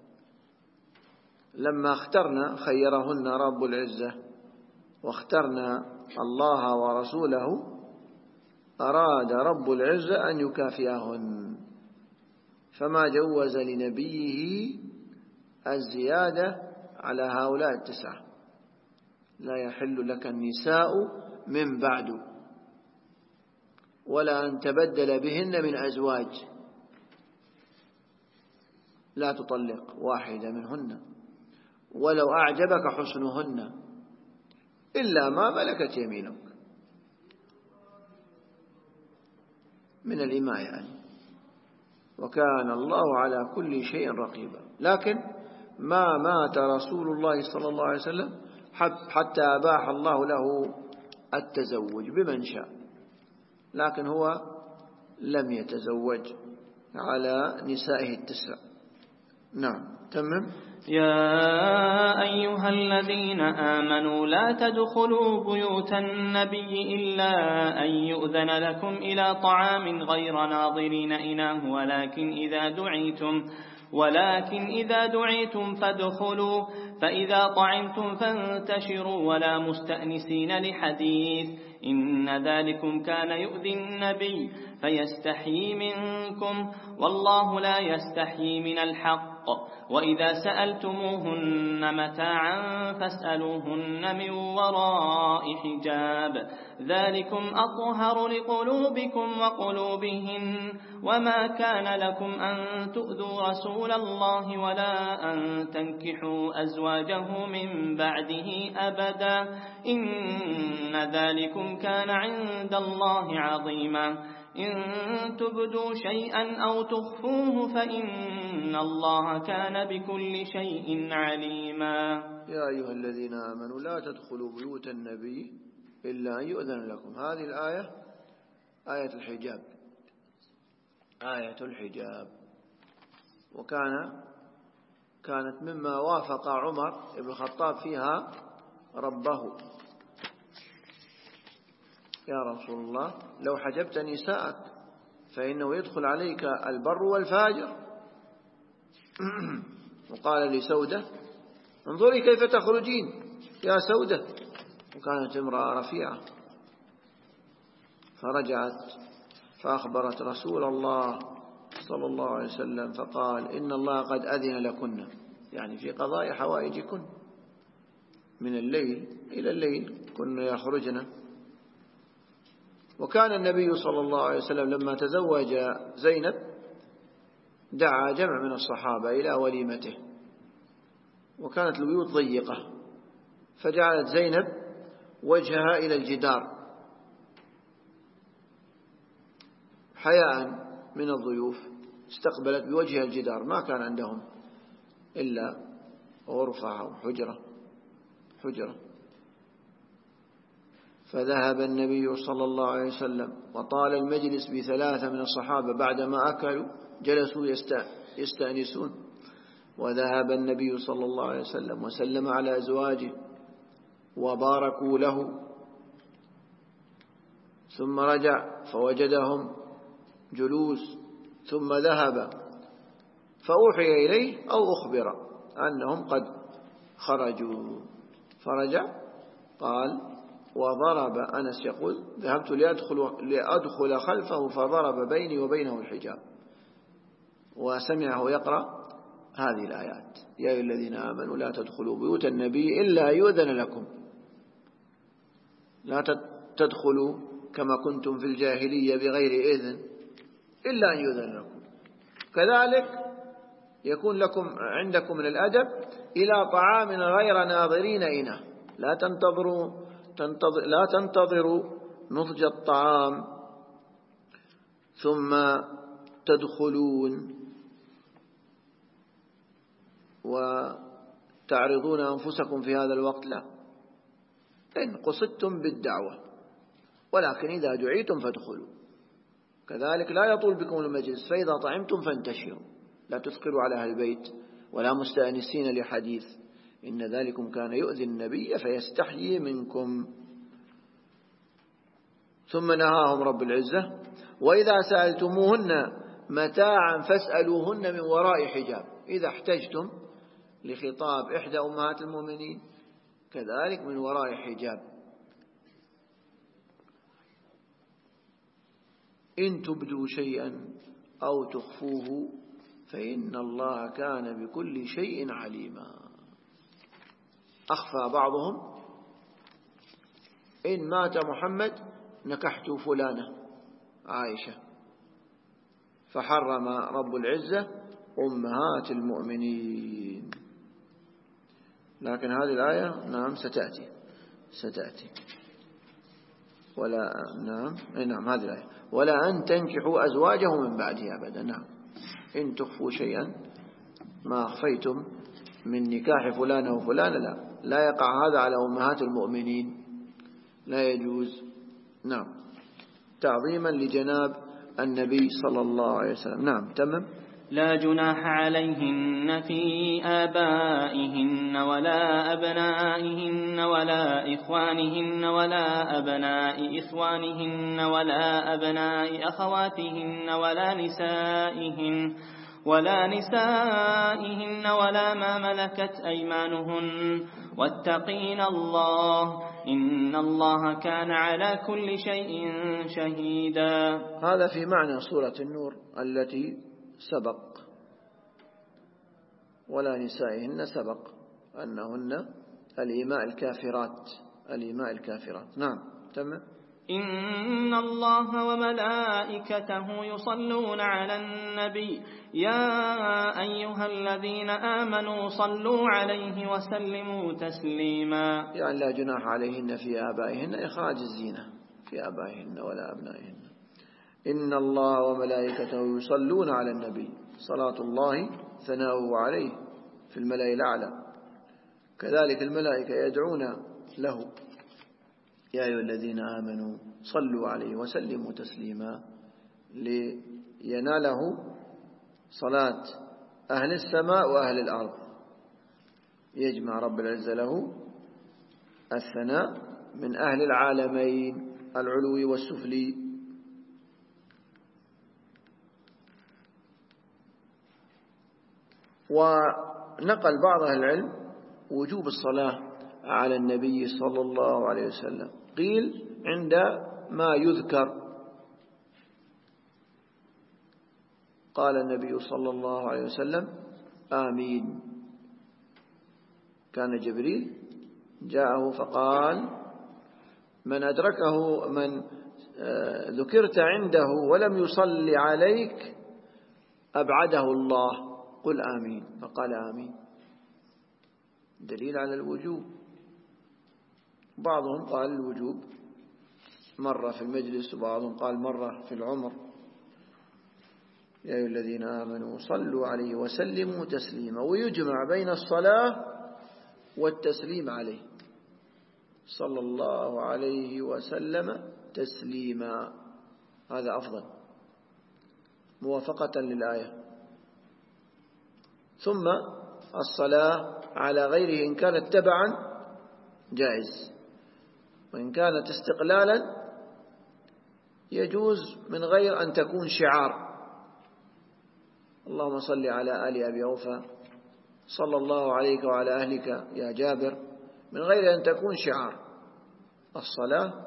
لما اخترنا خيرهن رب العزة واخترنا الله ورسوله، أراد رب العزة أن يكافئهن، فما جوز لنبيه الزيادة على هؤلاء التسعة. لا يحل لك النساء من بعد ولا أن تبدل بهن من أزواج، لا تطلق واحدة منهن ولو أعجبك حسنهن إلا ما ملكت يمينك من الإماء يعني. وكان الله على كل شيء رقيبا. لكن ما مات رسول الله صلى الله عليه وسلم حتى أباح الله له التزوج بمن شاء، لكن هو لم يتزوج على نسائه التسع. نعم تمام. يا أيها الذين آمنوا لا تدخلوا بيوت النبي إلا أن يؤذن لكم إلى طعام غير ناظرين إناه، ولكن إذا دعيتم فادخلوا فإذا طعمتم فانتشروا ولا مستأنسين لحديث إن ذلكم كان يؤذي النبي فيستحيي منكم والله لا يستحيي من الحق وإذا سألتموهن متاعا فاسألوهن من وراء حجاب ذلكم أطهر لقلوبكم وقلوبهن وما كان لكم أن تؤذوا رسول الله ولا أن تنكحوا أزواجه من بعده أبدا إن ذلكم كان عند الله عظيما إن تبدوا شيئا أو تخفوه فإن الله كان بكل شيء عليما. يا أيها الذين آمنوا لا تدخلوا بيوت النبي إلا أن يؤذن لكم. هذه الآية آية الحجاب، آية الحجاب، كانت مما وافق عمر بن الخطاب فيها ربه. يا رسول الله لو حجبت نساءك فإنه يدخل عليك البر والفاجر. وقال لسودة انظري كيف تخرجين يا سودة، وكانت امرأة رفيعة، فرجعت فأخبرت رسول الله صلى الله عليه وسلم فقال إن الله قد أذن لكن، يعني في قضاء حوائجكن من الليل إلى الليل كن يخرجن. وكان النبي صلى الله عليه وسلم لما تزوج زينب دعا جمع من الصحابة إلى وليمته، وكانت البيوت ضيقة، فجعلت زينب وجهها إلى الجدار حياء من الضيوف، استقبلت بوجهها الجدار، ما كان عندهم إلا غرفة أو حجرة. فذهب النبي صلى الله عليه وسلم وطال المجلس ب3 من الصحابة، بعدما أكلوا جلسوا يستأنسون، وذهب النبي صلى الله عليه وسلم وسلم على أزواجه وباركوا له، ثم رجع فوجدهم جلوس، ثم ذهب فأوحي إليه أو أخبر أنهم قد خرجوا، فرجع قال وضرب أنس يقول ذهبت لأدخل خلفه فضرب بيني وبينه الحجاب، وسمعه يقرأ هذه الآيات يا أيها الذين آمنوا لا تدخلوا بيوت النبي إلا يؤذن لكم، لا تدخلوا كما كنتم في الجاهلية بغير إذن إلا أن يؤذن لكم. كذلك يكون لكم عندكم من الأدب إلى طعام غير ناظرين إناه، لا تنتظروا نضج الطعام ثم تدخلون وتعرضون أنفسكم في هذا الوقت، لا، إن قصدتم بالدعوة، ولكن إذا دعيتم فادخلوا. كذلك لا يطول بكم المجلس، فإذا طعمتم فانتشروا، لا تثقلوا على أهل البيت ولا مستأنسين لحديث، إن ذلكم كان يؤذي النبي فيستحيي منكم. ثم نهاهم رب العزة وإذا سألتموهن متاعا فاسألوهن من وراء حجاب، إذا احتجتم لخطاب إحدى أمهات المؤمنين كذلك من وراء حجاب. إن تبدوا شيئا أو تخفوه فإن الله كان بكل شيء عليما. أخفى بعضهم إن مات محمد نكحت فلانة عائشة، فحرم رب العزة أمهات المؤمنين. لكن هذه الآية نعم ستأتي ولا نعم هذه الآية ولا أن تنكحوا أزواجه من بعده أبدا. نعم، إن تخفوا شيئا ما أخفيتم من نكاح فلانة وفلانة لا يقع هذا على أمهات المؤمنين، لا يجوز. نعم، تعظيما لجناب النبي صلى الله عليه وسلم. نعم، تمام. لا جناح عليهن في آبائهن ولا أبنائهن ولا إخوانهن ولا أبناء إخوانهن ولا أبناء أخواتهن ولا نسائهن ولا ما ملكت أيمانهن واتقين الله إن الله كان على كل شيء شهيدا. هذا في معنى سورة النور التي سبق. ولا نسائهن سبق أنهن الإيماء الكافرات. نعم تمام. إن الله وملائكته يصلون على النبي يا أيها الذين آمنوا صلوا عليه وسلموا تسليما. يعني لا جناح عليهن في آبائهن إخراج الزينة في آبائهن ولا أبنائهن. إن الله وملائكته يصلون على النبي صلاة الله ثناؤه عليه في الملأ الأعلى. كذلك الملائكة يدعون له يا أيها الذين آمنوا صلوا عليه وسلموا تسليما ليناله صلاة أهل السماء وأهل الأرض. يجمع رب العزة له الثناء من أهل العالمين العلوي والسفلي. ونقل بعض أهل العلم وجوب الصلاة على النبي صلى الله عليه وسلم. قيل عند ما يذكر. قال النبي صلى الله عليه وسلم آمين. كان جبريل جاءه فقال من أدركه من ذكرت عنده ولم يصلي عليك أبعده الله قل آمين. فقال آمين. دليل على الوجوب. بعضهم قال الوجوب مرة في المجلس وبعضهم قال مرة في العمر. يا أيها الذين آمنوا صلوا عليه وسلموا تسليما. ويجمع بين الصلاة والتسليم عليه صلى الله عليه وسلم تسليما. هذا أفضل موافقة للآية. ثم الصلاة على غيره إن كانت تبعا جائز، وإن كانت استقلالا يجوز من غير أن تكون شعار. اللهم صل على آل أبي أوفى صلى الله عليك وعلى أهلك يا جابر، من غير أن تكون شعار الصلاة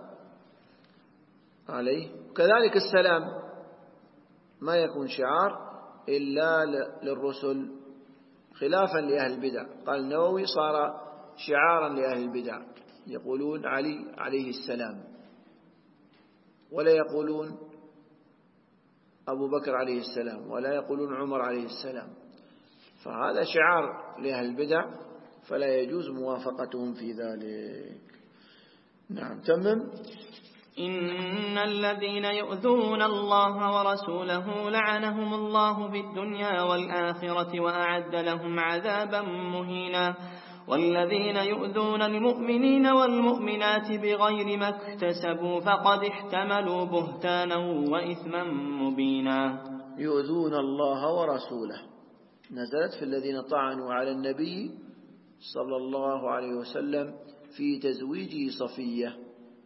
عليه. كذلك السلام ما يكون شعار إلا للرسل خلافا لأهل البدع. قال النووي صار شعارا لأهل البدع، يقولون علي عليه السلام ولا يقولون أبو بكر عليه السلام ولا يقولون عمر عليه السلام. فهذا شعار لأهل البدع فلا يجوز موافقتهم في ذلك. نعم تمم. إن الذين يؤذون الله ورسوله لعنهم الله في الدنيا والآخرة وأعد لهم عذابا مهينا. والذين يؤذون المؤمنين والمؤمنات بغير ما اكتسبوا فقد احتملوا بهتانا وإثما مبينا. يؤذون الله ورسوله نزلت في الذين طعنوا على النبي صلى الله عليه وسلم في تزويجه صفية.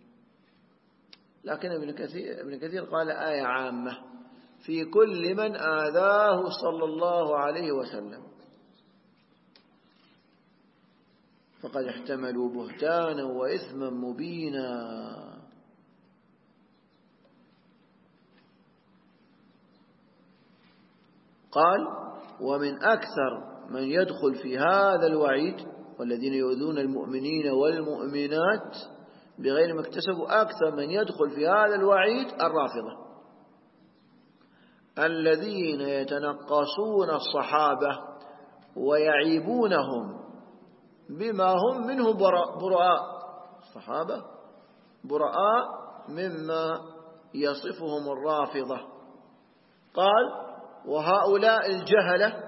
لكن ابن كثير قال آية عامة في كل من آذاه صلى الله عليه وسلم فقد احتملوا بهتانا وإثما مبينا. قال ومن أكثر من يدخل في هذا الوعيد والذين يؤذون المؤمنين والمؤمنات بغير ما اكتسبوا، أكثر من يدخل في هذا الوعيد الرافضة الذين يتنقصون الصحابة ويعيبونهم بما هم منه براء. الصحابة براء مما يصفهم الرافضة. قال وهؤلاء الجهلة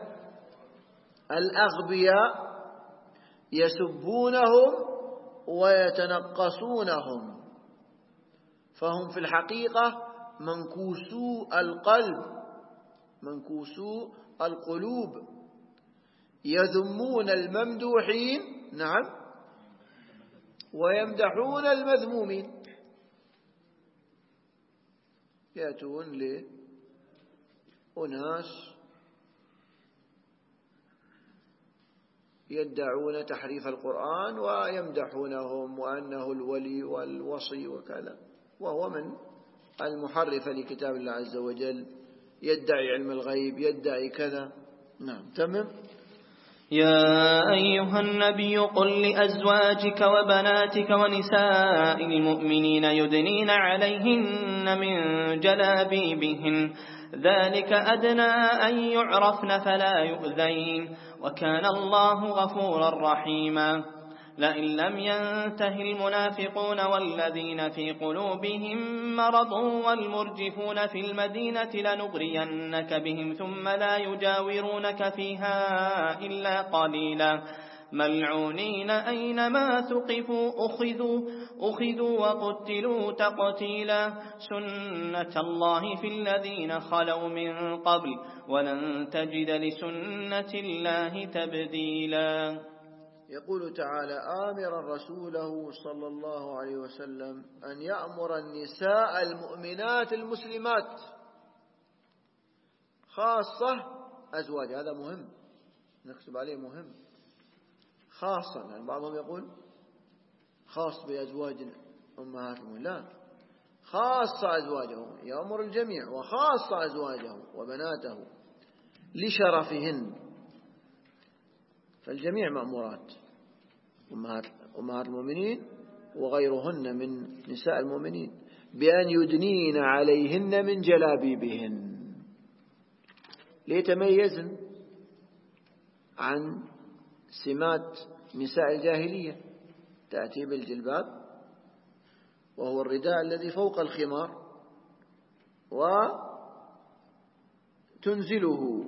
الأغبياء يسبونهم ويتنقصونهم فهم في الحقيقة منكوسو القلوب يذمون الممدوحين نعم ويمدحون المذمومين. يأتون لأناس يدعون تحريف القرآن ويمدحونهم وأنه الولي والوصي وكذا، وهو من المحرف لكتاب الله عز وجل، يدعي علم الغيب، يدعي كذا. نعم تمام. يا أيها النبي قل لأزواجك وبناتك ونساء المؤمنين يدنين عليهن من جلابيبهن ذلك أدنى أن يعرفن فلا يؤذين وكان الله غفورا رحيما. لئن لم ينته المنافقون والذين في قلوبهم مرض والمرجفون في المدينة لنغرينك بهم ثم لا يجاورونك فيها إلا قليلا ملعونين أينما ثقفوا أخذوا وقتلوا تقتيلا سنة الله في الذين خلوا من قبل ولن تجد لسنة الله تبديلا. يقول تعالى آمرا رسوله صلى الله عليه وسلم أن يأمر النساء المؤمنات المسلمات خاصة أزواج. هذا مهم نكتب عليه، مهم خاصة، يعني بعضهم يقول خاص بأزواج أمهاتهم، لا، خاصة أزواجه، يأمر الجميع وخاصة أزواجه وبناته لشرفهن، فالجميع مأمورات، أمهات المؤمنين وغيرهن من نساء المؤمنين، بأن يدنين عليهن من جلابيبهن ليتميزن عن سمات نساء الجاهلية. تأتي بالجلباب وهو الرداء الذي فوق الخمار وتنزله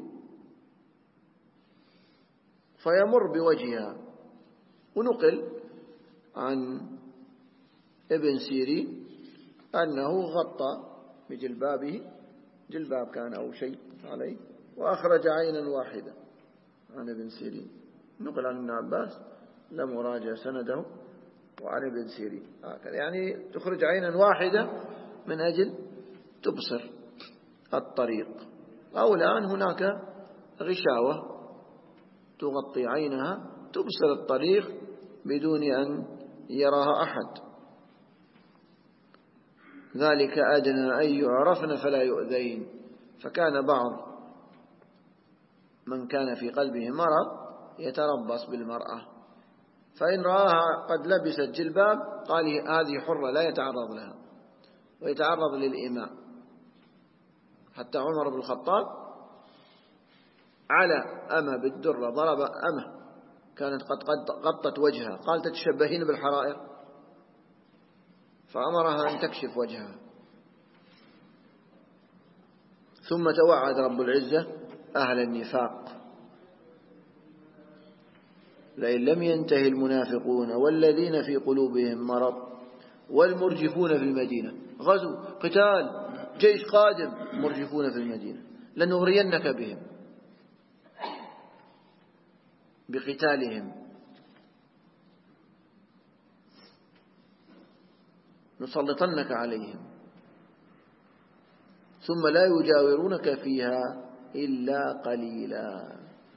فيمر بوجهها. ونقل عن ابن سيرين أنه غطى بجلبابه، جلباب كان أو شيء عليه، وأخرج عينا واحدة عن ابن سيرين. نقل عن ابن عباس، لم أراجع سنده، وعن ابن سيرين هكذا، يعني تخرج عينا واحدة من أجل تبصر الطريق. أو الآن هناك غشاوة تغطي عينها تبصر الطريق بدون أن يراها أحد. ذلك أدنى أن يعرفن فلا يؤذين. فكان بعض من كان في قلبه مرض يتربص بالمرأة، فإن رآها قد لبست جلباب قال هذه حرة لا يتعرض لها ويتعرض للإماء. حتى عمر بن الخطاب على أمة بالدرة، ضرب أمة كانت قد غطت وجهها، قال تتشبهين بالحرائر، فأمرها أن تكشف وجهها. ثم توعد رب العزة أهل النفاق: لئن لم ينتهي المنافقون والذين في قلوبهم مرض والمرجفون في المدينة، غزو، قتال، جيش قادم، مرجفون في المدينة، لنغرينك بهم بقتالهم، نسلطنك عليهم، ثم لا يجاورونك فيها إلا قليلا.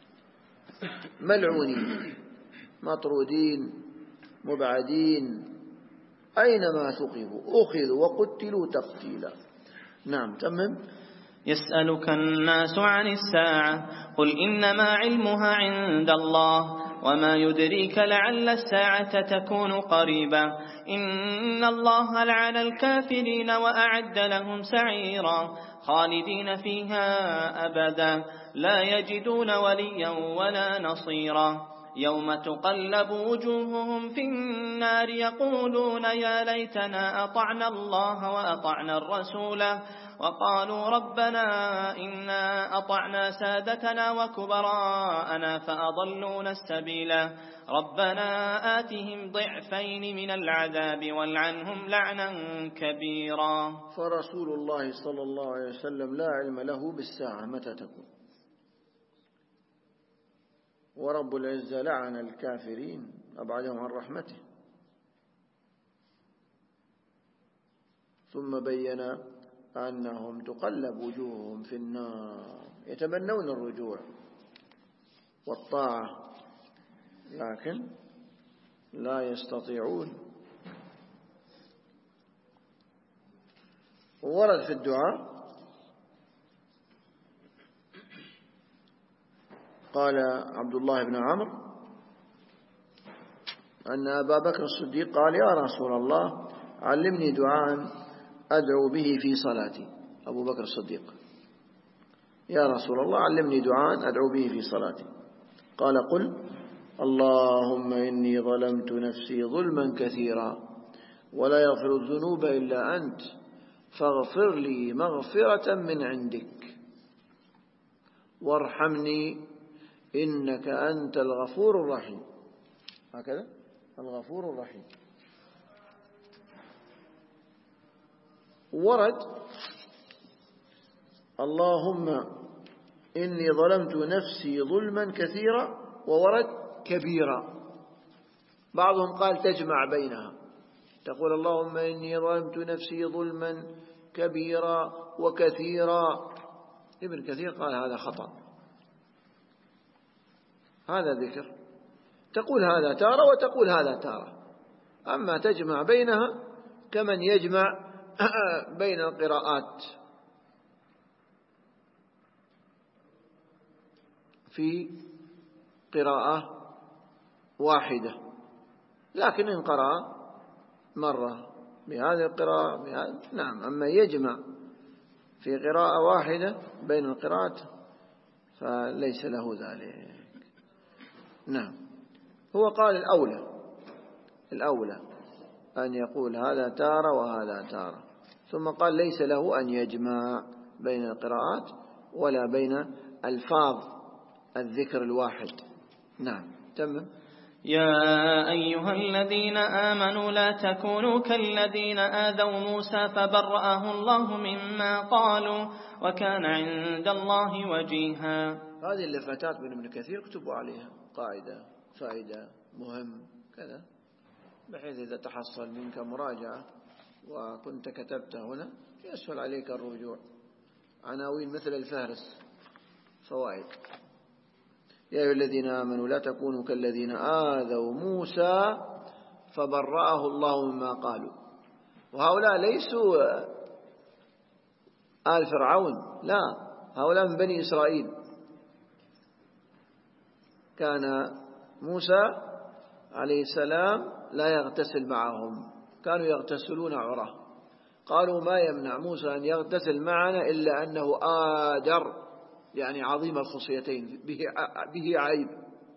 ملعونين، مطرودين، مبعدين، أينما ثقفوا أخذوا وقتلوا تقتيلا. نعم تمام. يسألك الناس عن الساعة قل إنما علمها عند الله وما يدريك لعل الساعة تكون قريبا إن الله لعن الكافرين وأعد لهم سعيرا خالدين فيها أبدا لا يجدون وليا ولا نصيرا يوم تقلب وجوههم في النار يقولون يا ليتنا أطعنا الله وأطعنا الرسول وقالوا ربنا إنا أطعنا سادتنا وكبراءنا فأضلونا السبيلا ربنا آتهم ضعفين من العذاب والعنهم لعنا كبيرا. فرسول الله صلى الله عليه وسلم لا علم له بالساعة متى تكون، ورب العزة لعن الكافرين أبعدهم عن رحمته. ثم بين أنهم تقلب وجوههم في النار يتمنون الرجوع والطاعة لكن لا يستطيعون. ورد في الدعاء قال عبد الله بن عمرو أن أبا بكر الصديق قال يا رسول الله علمني دعاء أدعو به في صلاتي. أبو بكر الصديق يا رسول الله علمني دعاء أدعو به في صلاتي. قال قل اللهم إني ظلمت نفسي ظلما كثيرا ولا يغفر الذنوب إلا أنت فاغفر لي مغفرة من عندك وارحمني إنك أنت الغفور الرحيم. هكذا الغفور الرحيم. ورد اللهم إني ظلمت نفسي ظلما كثيرا وورد كبيرا. بعضهم قال تجمع بينها، تقول اللهم إني ظلمت نفسي ظلما كبيرا وكثيرا. ابن كثير قال هذا خطأ، هذا ذكر، تقول هذا تارة وتقول هذا تارة. أما تجمع بينها كمن يجمع بين القراءات في قراءة واحدة، لكن إن قرأ مرة بهذه القراءة بهذه نعم. أما يجمع في قراءة واحدة بين القراءات فليس له ذلك. نعم. هو قال الأولى أن يقول هذا تارة وهذا تارة، ثم قال ليس له أن يجمع بين القراءات ولا بين ألفاظ الذكر الواحد. نعم. تمام. يا أيها الذين آمنوا لا تكونوا كالذين آذوا موسى فبرأه الله مما قالوا وكان عند الله وجيها. هذه اللفتات من ابن كثير اكتبوا عليها قاعدة فائدة مهم كذا، بحيث إذا تحصل منك مراجعة وكنت كتبت هنا يسهل عليك الرجوع. عناوين مثل الفهرس فوائد. يا أيها الذين آمنوا لا تكونوا كالذين آذوا موسى فبرأه الله مما قالوا. وهؤلاء ليسوا آل فرعون، لا، هؤلاء من بني إسرائيل. كان موسى عليه السلام لا يغتسل معهم، كانوا يغتسلون عراه. قالوا ما يمنع موسى أن يغتسل معنا إلا أنه آدر، يعني عظيم الخصيتين، به عيب.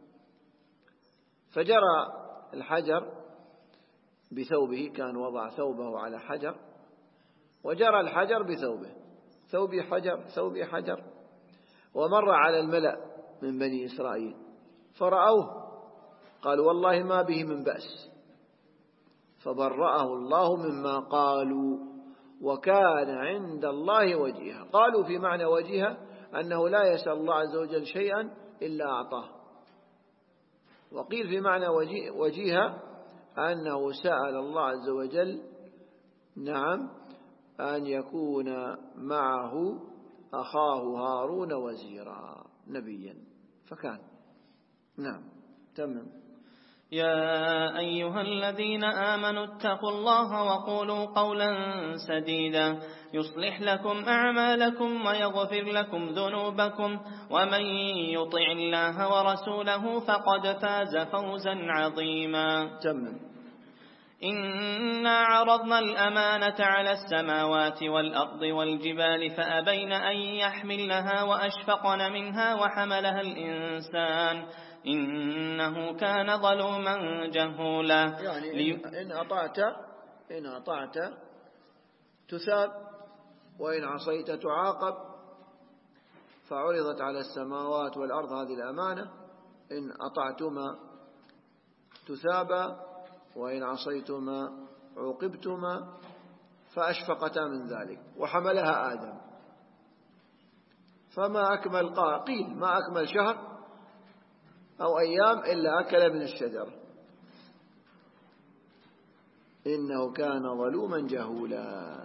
فجرى الحجر بثوبه، كان وضع ثوبه على حجر وجرى الحجر بثوبه، ثوبي حجر ثوبي حجر. ومر على الملأ من بني إسرائيل فرأوه قالوا والله ما به من بأس، فبرأه الله مما قالوا وكان عند الله وجيها. قالوا في معنى وجيها أنه لا يسأل الله عز وجل شيئا إلا أعطاه. وقيل في معنى وجيها أنه سأل الله عز وجل نعم أن يكون معه أخاه هارون وزيرا نبيا فكان. نعم. تمام. يا أيها الذين آمنوا اتقوا الله وقولوا قولا سديدا يصلح لكم أعمالكم ويغفر لكم ذنوبكم ومن يطع الله ورسوله فقد فاز فوزا عظيما. تمام. إنا عرضنا الأمانة على السماوات والأرض والجبال فأبين أن يحملنها وأشفقن منها وحملها الإنسان إنه كان ظلوما جهولا. يعني إن أطعت تثاب وإن عصيت تعاقب. فعرضت على السماوات والأرض هذه الأمانة، إن أطعتما تثابا وإن عصيتما عوقبتما، فأشفقتا من ذلك وحملها آدم. فما أكمل قيل ما أكمل شهر أو أيام إلا أكل من الشجرة، إنه كان ظلوما جهولا.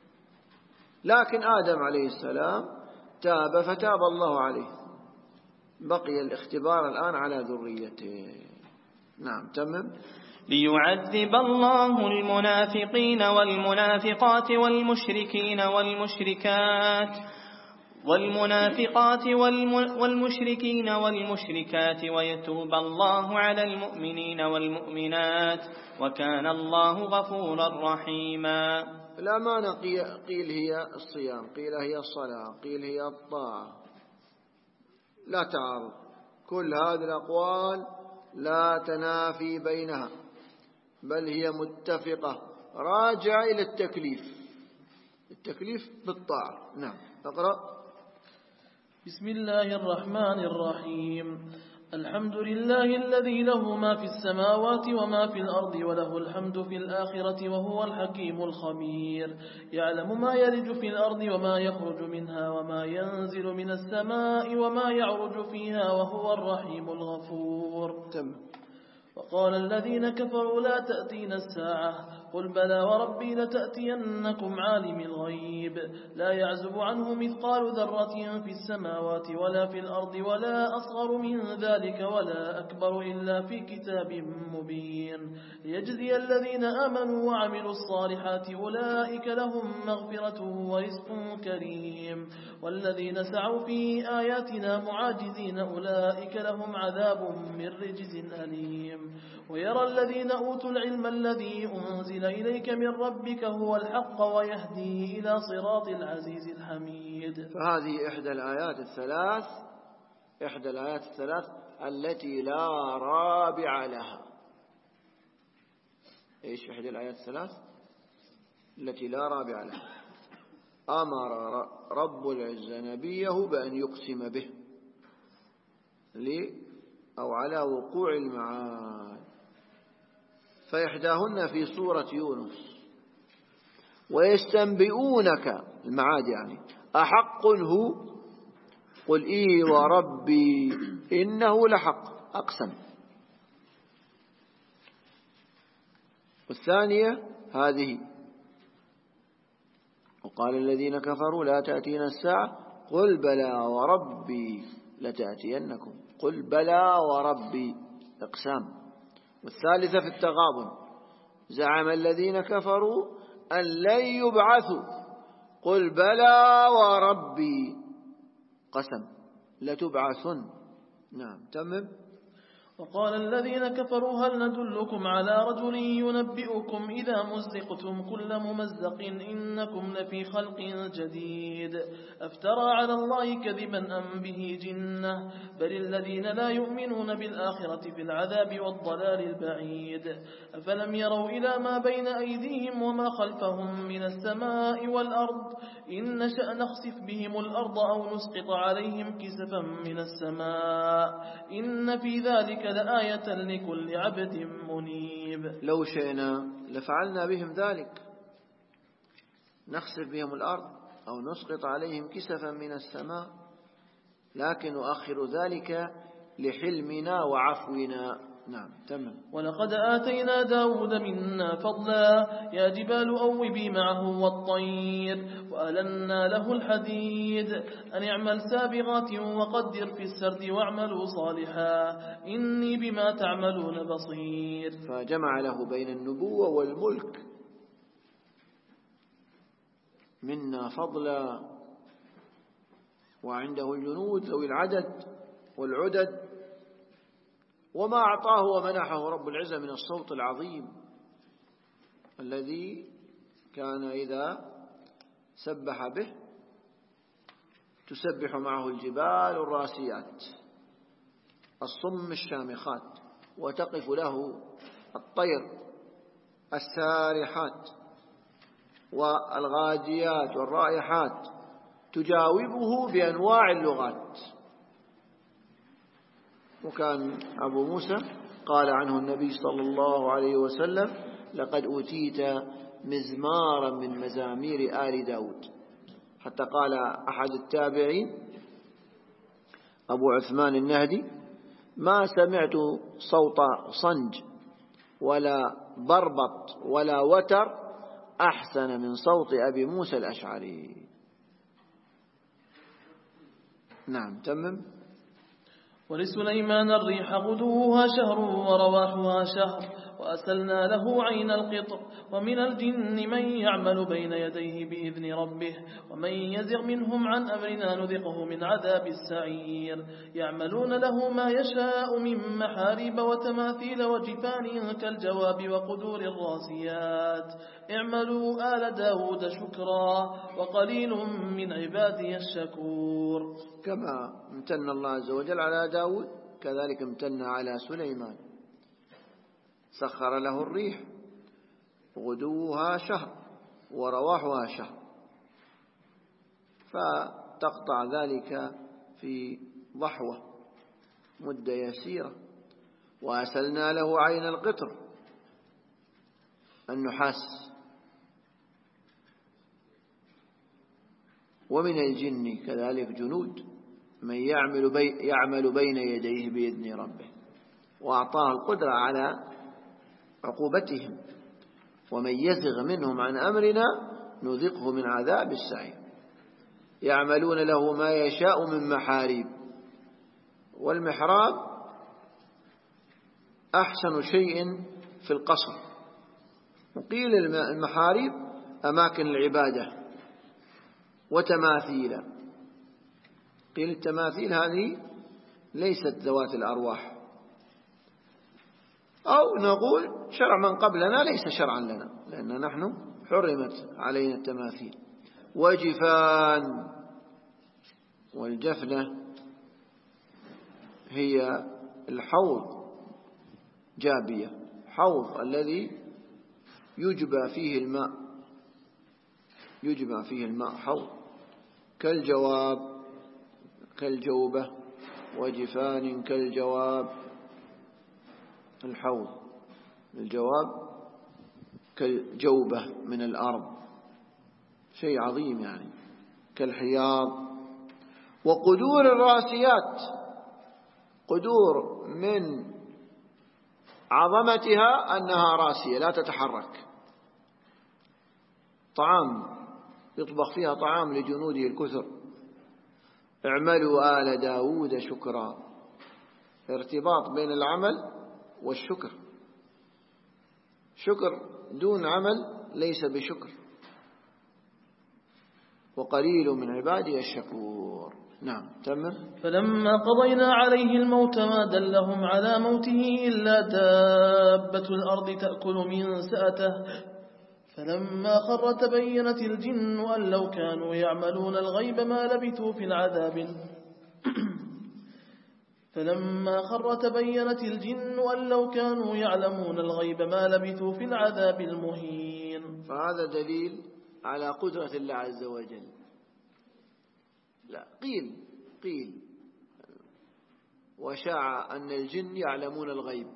لكن آدم عليه السلام تاب فتاب الله عليه بقي الاختبار الآن على ذريته. نعم تمام. ليعذب الله المنافقين والمنافقات والمشركين والمشركات ويتوب الله على المؤمنين والمؤمنات وكان الله غفورا رحيما. الأمانة قيل هي الصيام، قيل هي الصلاة، قيل هي الطاعة، لا تعارض. كل هذه الأقوال لا تنافي بينها، بل هي متفقة راجعة إلى التكليف بالطاعة. نعم اقرأ. بسم الله الرحمن الرحيم. الحمد لله الذي له ما في السماوات وما في الأرض وله الحمد في الآخرة وهو الحكيم الخبير. يعلم ما يلج في الأرض وما يخرج منها وما ينزل من السماء وما يعرج فيها وهو الرحيم الغفور. وقال الذين كفروا لا تأتينا الساعة قل بلى وربي لتأتينكم عالم الغيب لا يعزب عنه مثقال ذرة في السماوات ولا في الأرض ولا أصغر من ذلك ولا أكبر إلا في كتاب مبين ليجزي الذين آمنوا وعملوا الصالحات أولئك لهم مغفرة ورزق كريم والذين سعوا في آياتنا معاجزين أولئك لهم عذاب من رجز أليم ويرى الذين أوتوا العلم الذي أنزل إليك من ربك هو الحق ويهدي إلى صراط العزيز الحميد. فهذه إحدى الآيات الثلاث التي لا رابع لها. إيش إحدى الآيات الثلاث التي لا رابع لها؟ أمر رب العزة نبيه بأن يقسم به أو على وقوع المعاد، فإحداهن في سورة يونس ويستنبئونك المعاد يعني أحق هو قل إيه وربي إنه لحق أقسم. والثانية هذه وقال الذين كفروا لا تأتينا الساعة قل بلى وربي لتأتينكم قل بلى وربي إقسام. والثالثة في التغابن زعم الذين كفروا أن لن يبعثوا قل بلى وربي قسم لتبعثن. نعم تمام. وقال الذين كفروا هل ندلكم على رجل ينبئكم إذا مزقتم كل ممزق إنكم لفي خلق جديد أفترى على الله كذبا أم به جنة بل الذين لا يؤمنون بالآخرة في العذاب والضلال البعيد أفلم يروا إلى ما بين أيديهم وما خلفهم من السماء والأرض إن نشأ نخسف بهم الأرض أو نسقط عليهم كسفا من السماء إن في ذلك لآية لكل عبد منيب. لو شئنا لفعلنا بهم ذلك نخسف بهم الأرض أو نسقط عليهم كسفا من السماء لكن نؤخر ذلك لحلمنا وعفونا. نعم تمام. ولقد آتينا داود منا فضلا يا جبال أوبي معه والطير وألنا له الحديد أن اعمل سابغات وقدر في السرد واعملوا صالحا إني بما تعملون بصير. فجمع له بين النبوة والملك منا فضلا وعنده الجنود ذوي العدد والعدد وما أعطاه ومنحه رب العزة من الصوت العظيم الذي كان إذا سبح به تسبح معه الجبال الراسيات الصم الشامخات وتقف له الطير السارحات والغاديات والرائحات تجاوبه بأنواع اللغات. وكان أبو موسى قال عنه النبي صلى الله عليه وسلم لقد أوتيت مزمارا من مزامير آل داود. حتى قال أحد التابعين أبو عثمان النهدي ما سمعت صوت صنج ولا بربط ولا وتر أحسن من صوت أبي موسى الأشعري. نعم تمم. ولسليمان الريح غدوها شهر ورواحها شهر وأسلنا له عين القطر ومن الجن من يعمل بين يديه بإذن ربه ومن يزغ منهم عن أمرنا نذقه من عذاب السعير يعملون له ما يشاء من محاريب وتماثيل وجفان كالجواب وقدور الراسيات اعملوا آل داود شكرا وقليل من عبادي الشكور. كما امتن الله عز وجل على داود كذلك امتن على سليمان، سخر له الريح غدوها شهر ورواحها شهر، فتقطع ذلك في ضحوة مدة يسيرة. وأسلنا له عين القطر النحاس. ومن الجن كذلك جنود من يعمل بين يديه بإذن ربه، وأعطاه القدرة على عقوبتهم. ومن يزغ منهم عن أمرنا نذقه من عذاب السعير يعملون له ما يشاء من محاريب. والمحراب أحسن شيء في القصر، وقيل المحاريب أماكن العبادة وتماثيل. قيل التماثيل هذه ليست ذوات الأرواح، أو نقول شرع من قبلنا ليس شرعا لنا، لأن نحن حرمت علينا التماثيل. وجفان، والجفنة هي الحوض، جابية، حوض الذي يجبى فيه الماء، يجبى فيه الماء حوض. كالجواب، كالجوبة، وجفان كالجواب. الحوض الجواب كالجوبة من الأرض، شيء عظيم يعني، كالحياض. وقدور الراسيات، قدور من عظمتها أنها راسية لا تتحرك، طعام يطبخ فيها طعام لجنوده الكثر. اعملوا آل داود شكرا، ارتباط بين العمل والشكر. شكر دون عمل ليس بشكر. وقليل من عبادي الشكور. نعم تمام. فلما قضينا عليه الموت ما دلهم على موته إلا دابة الأرض تأكل من سأته فلما خر تبينت الجن أن لو كانوا يعملون الغيب ما لبثوا في العذاب فلما خر تبينت الجن أن لو كانوا يعلمون الغيب ما لبثوا في العذاب المهين. فهذا دليل على قدرة الله عز وجل. لا قيل وشاع أن الجن يعلمون الغيب،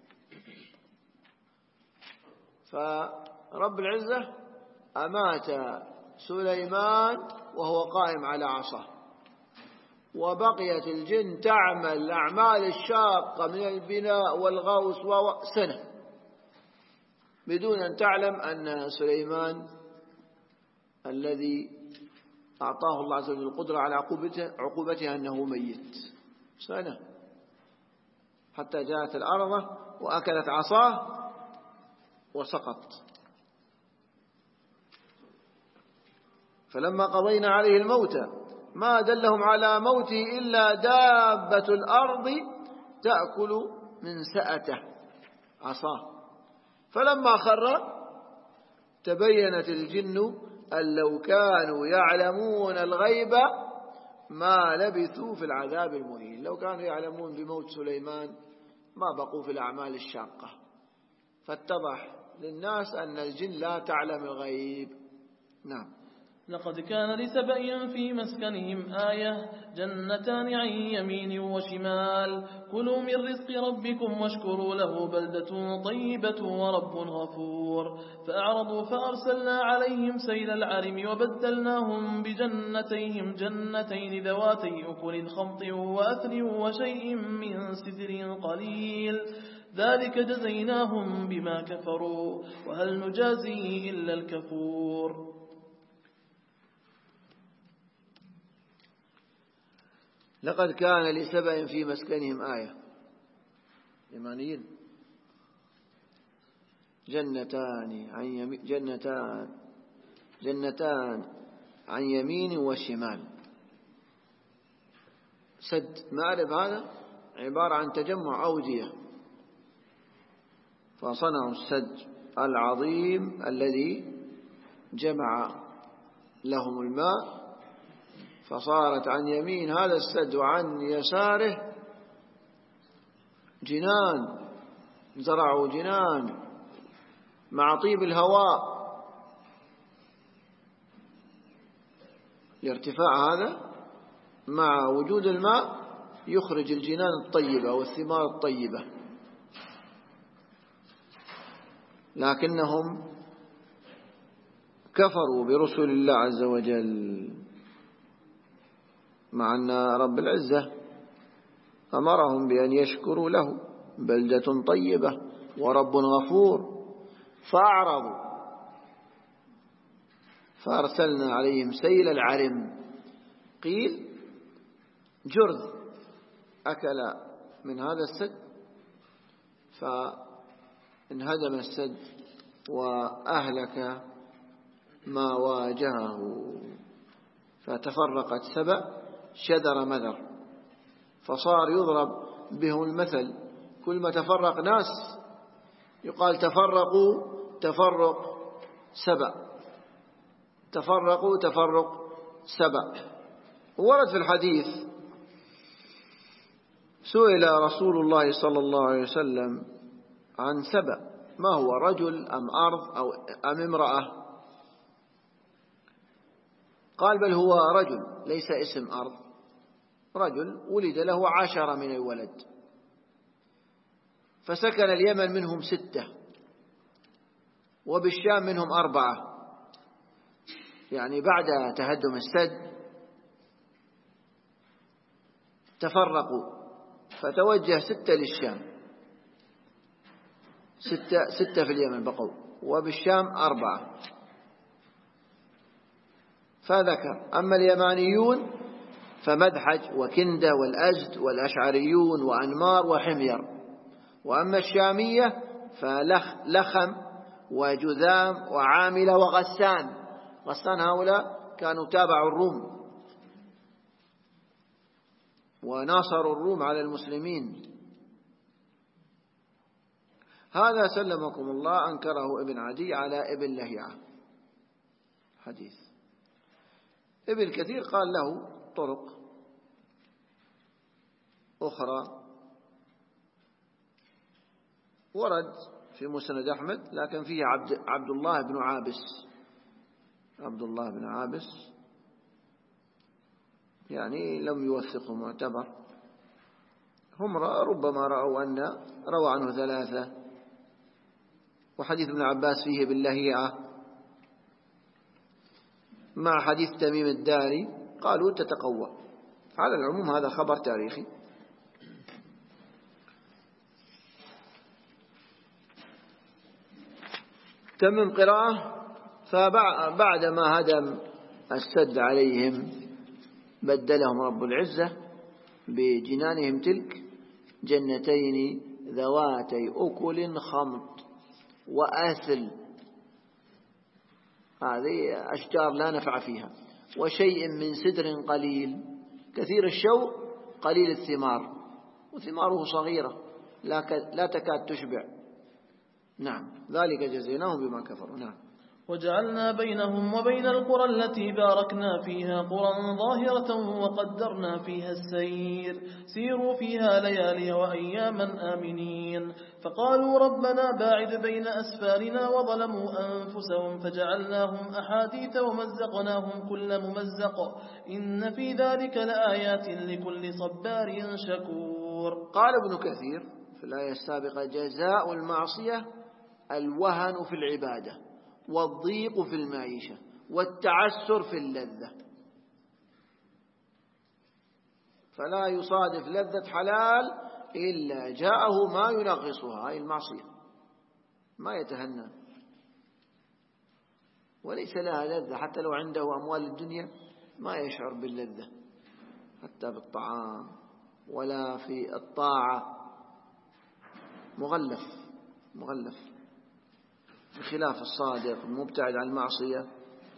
فرب العزة أمات سليمان وهو قائم على عصاه، وبقيت الجن تعمل الأعمال الشاقة من البناء والغوص سنة بدون أن تعلم أن سليمان الذي أعطاه الله عز وجل القدرة على عقوبته أنه ميت سنة، حتى جاءت الأرض وأكلت عصاه وسقط. فلما قضينا عليه الموت ما دلهم على موته إلا دابة الأرض تأكل من سأته عصاه. فلما خر تبينت الجن أن لو كانوا يعلمون الغيب ما لبثوا في العذاب المهين. لو كانوا يعلمون بموت سليمان ما بقوا في الأعمال الشاقة. فاتضح للناس أن الجن لا تعلم الغيب. نعم. لقد كان لسبأ في مسكنهم آية جنتان عن يمين وشمال كلوا من رزق ربكم واشكروا له بلدة طيبة ورب غفور. فأعرضوا فأرسلنا عليهم سيل العرم وبدلناهم بجنتيهم جنتين ذواتي أكل خمط وأثل وشيء من سدر قليل ذلك جزيناهم بما كفروا وهل نجازي إلا الكفور. لقد كان لسبأ في مسكنهم آية. يمانيين. جنتان عن يمين وشمال. سد مأرب هذا عبارة عن تجمع أودية، فصنعوا السد العظيم الذي جمع لهم الماء، فصارت عن يمين هذا السد وعن يساره جنان، زرعوا جنان مع طيب الهواء لارتفاع هذا، مع وجود الماء يخرج الجنان الطيبة والثمار الطيبة. لكنهم كفروا برسل الله عز وجل، مع أن رب العزة أمرهم بأن يشكروا له، بلدة طيبة ورب غفور، فأعرضوا فأرسلنا عليهم سيل العرم. قيل جرذ أكل من هذا السد فانهدم السد وأهلك ما واجهه، فتفرقت سبأ شذر مذر، فصار يضرب بهم المثل، كل ما تفرق ناس يقال تفرقوا تفرق سبأ، تفرقوا تفرق سبأ. ورد في الحديث سئل رسول الله صلى الله عليه وسلم عن سبأ، ما هو رجل أم أرض أم امرأة؟ قال بل هو رجل، ليس اسم أرض، رجل ولد له 10 من الولد، فسكن اليمن منهم 6 وبالشام منهم 4، يعني بعد تهدم السد تفرقوا فتوجه 6 للشام، 6 في اليمن بقوا، وبالشام 4. فذكر أما اليمانيون فمدحج وكندة والأزد والأشعريون وأنمار وحمير، وأما الشامية فلخم وجذام وعاملة وغسان. غسان هؤلاء كانوا تابعوا الروم وناصروا الروم على المسلمين. هذا سلمكم الله أنكره ابن عدي على ابن لهيعة حديث. ابن كثير قال له طرق أخرى ورد في مسند أحمد، لكن فيه عبد الله بن عابس. عبد الله بن عابس يعني لم يوثقه معتبر. هم ربما رأوا أن روى عنه 3، وحديث ابن عباس فيه باللهيعة مع حديث تميم الداري قالوا تتقوى. على العموم هذا خبر تاريخي. تمم قراءة. فبعد ما هدم السد عليهم بدلهم رب العزة بجنانهم تلك جنتين ذواتي أكل خمط وآثل، هذه أشجار لا نفع فيها، وشيء من سدر قليل كثير الشوق قليل الثمار، وثماره صغيرة لا تكاد تشبع. نعم ذلك جزيناهم بما كفروا. نعم. وجعلنا بينهم وبين القرى التي باركنا فيها قرى ظاهرة وقدرنا فيها السير، سيروا فيها ليالي وأياما آمنين. فقالوا ربنا باعد بين أسفارنا وظلموا أنفسهم فجعلناهم أحاديث ومزقناهم كل ممزق، إن في ذلك لآيات لكل صبار شكور. قال ابن كثير في الآية السابقة جزاء المعصية الوهن في العبادة والضيق في المعيشة والتعسر في اللذة، فلا يصادف لذة حلال إلا جاءه ما ينغصها، أي المعصية، ما يتهنى وليس لها لذة، حتى لو عنده أموال الدنيا ما يشعر باللذة. حتى في الطعام ولا في الطاعة، مغلف بخلاف الصادق المبتعد عن المعصية.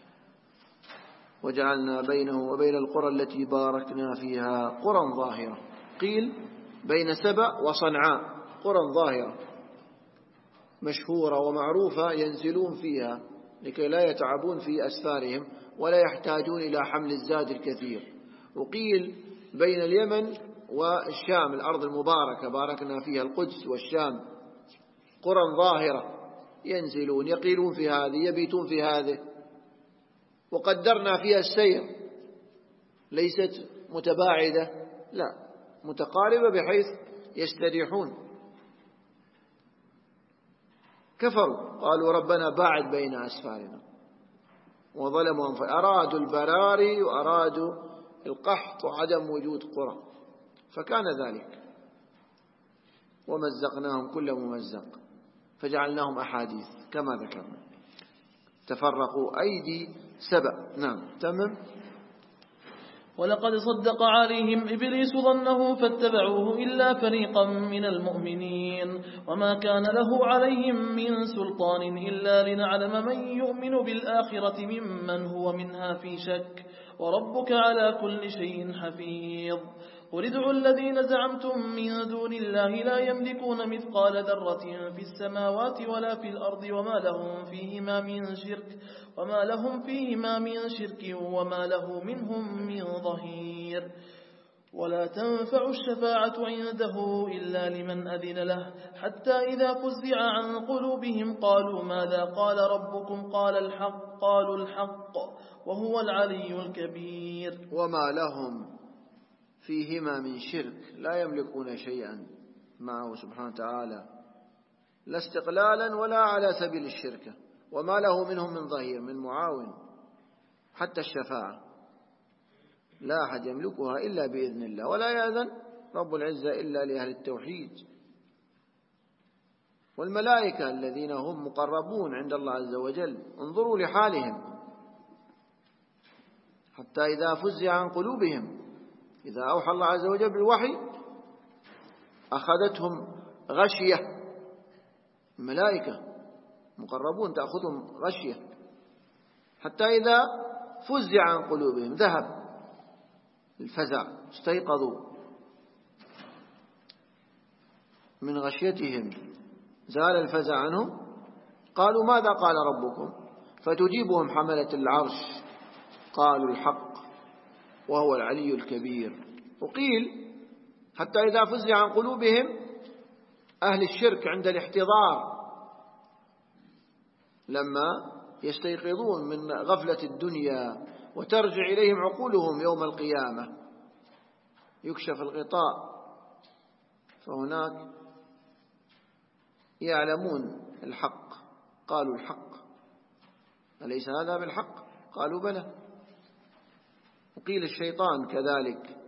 وجعلنا بينه وبين القرى التي باركنا فيها قرى ظاهرة، قيل بين سبأ وصنعاء، قرى ظاهرة مشهورة ومعروفة ينزلون فيها لكي لا يتعبون في أسفارهم ولا يحتاجون إلى حمل الزاد الكثير. وقيل بين اليمن والشام، الأرض المباركة باركنا فيها القدس والشام، قرى ظاهرة ينزلون يقيلون في هذه يبيتون في هذه، وقدرنا فيها السير، ليست متباعدة لا متقاربة بحيث يستريحون. كفروا قالوا ربنا باعد بين أسفارنا وظلموا أنفسهم، أرادوا البراري وأرادوا القحط وعدم وجود قرى، فكان ذلك. ومزقناهم كل ممزق فجعلناهم أحاديث كما ذكرنا، تفرقوا أيدي سبأ. نعم تمام. ولقد صدق عليهم إبليس ظنه فاتبعوه إلا فريقا من المؤمنين وما كان له عليهم من سلطان إلا لنعلم من يؤمن بالآخرة ممن هو منها في شك وربك على كل شيء حفيظ. قل ادعوا الذين زعمتم من دون الله لا يملكون مثقال ذرة في السماوات ولا في الأرض وما لهم فيهما من شرك وما له منهم من ظهير. ولا تنفع الشفاعة عنده إلا لمن أذن له حتى إذا فزع عن قلوبهم قالوا ماذا قال ربكم قالوا الحق وهو العلي الكبير. وما لهم فيهما من شرك، لا يملكون شيئا معه سبحانه وتعالى، لا استقلالا ولا على سبيل الشركة، وما له منهم من ظهير من معاون. حتى الشفاعة لا أحد يملكها إلا بإذن الله، ولا يأذن رب العزة إلا لأهل التوحيد. والملائكة الذين هم مقربون عند الله عز وجل انظروا لحالهم، حتى إذا فزع عن قلوبهم، إذا أوحى الله عز وجل بالوحي أخذتهم غشية، الملائكة مقربون تأخذهم غشية، حتى إذا فزع عن قلوبهم ذهب الفزع، استيقظوا من غشيتهم، زال الفزع عنهم، قالوا ماذا قال ربكم؟ فتجيبهم حملة العرش قالوا الحق وهو العلي الكبير. وقيل حتى إذا فزع عن قلوبهم أهل الشرك عند الاحتضار، لما يستيقظون من غفلة الدنيا وترجع إليهم عقولهم يوم القيامة، يكشف الغطاء فهناك يعلمون الحق، قالوا الحق أليس هذا بالحق؟ قالوا بلى. وقيل الشيطان كذلك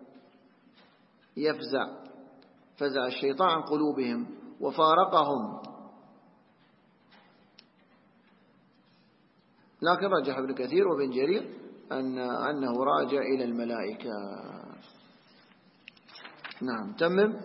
فزع الشيطان عن قلوبهم وفارقهم، لكن رجح ابن كثير وابن جرير أنه راجع إلى الملائكة. نعم تمم.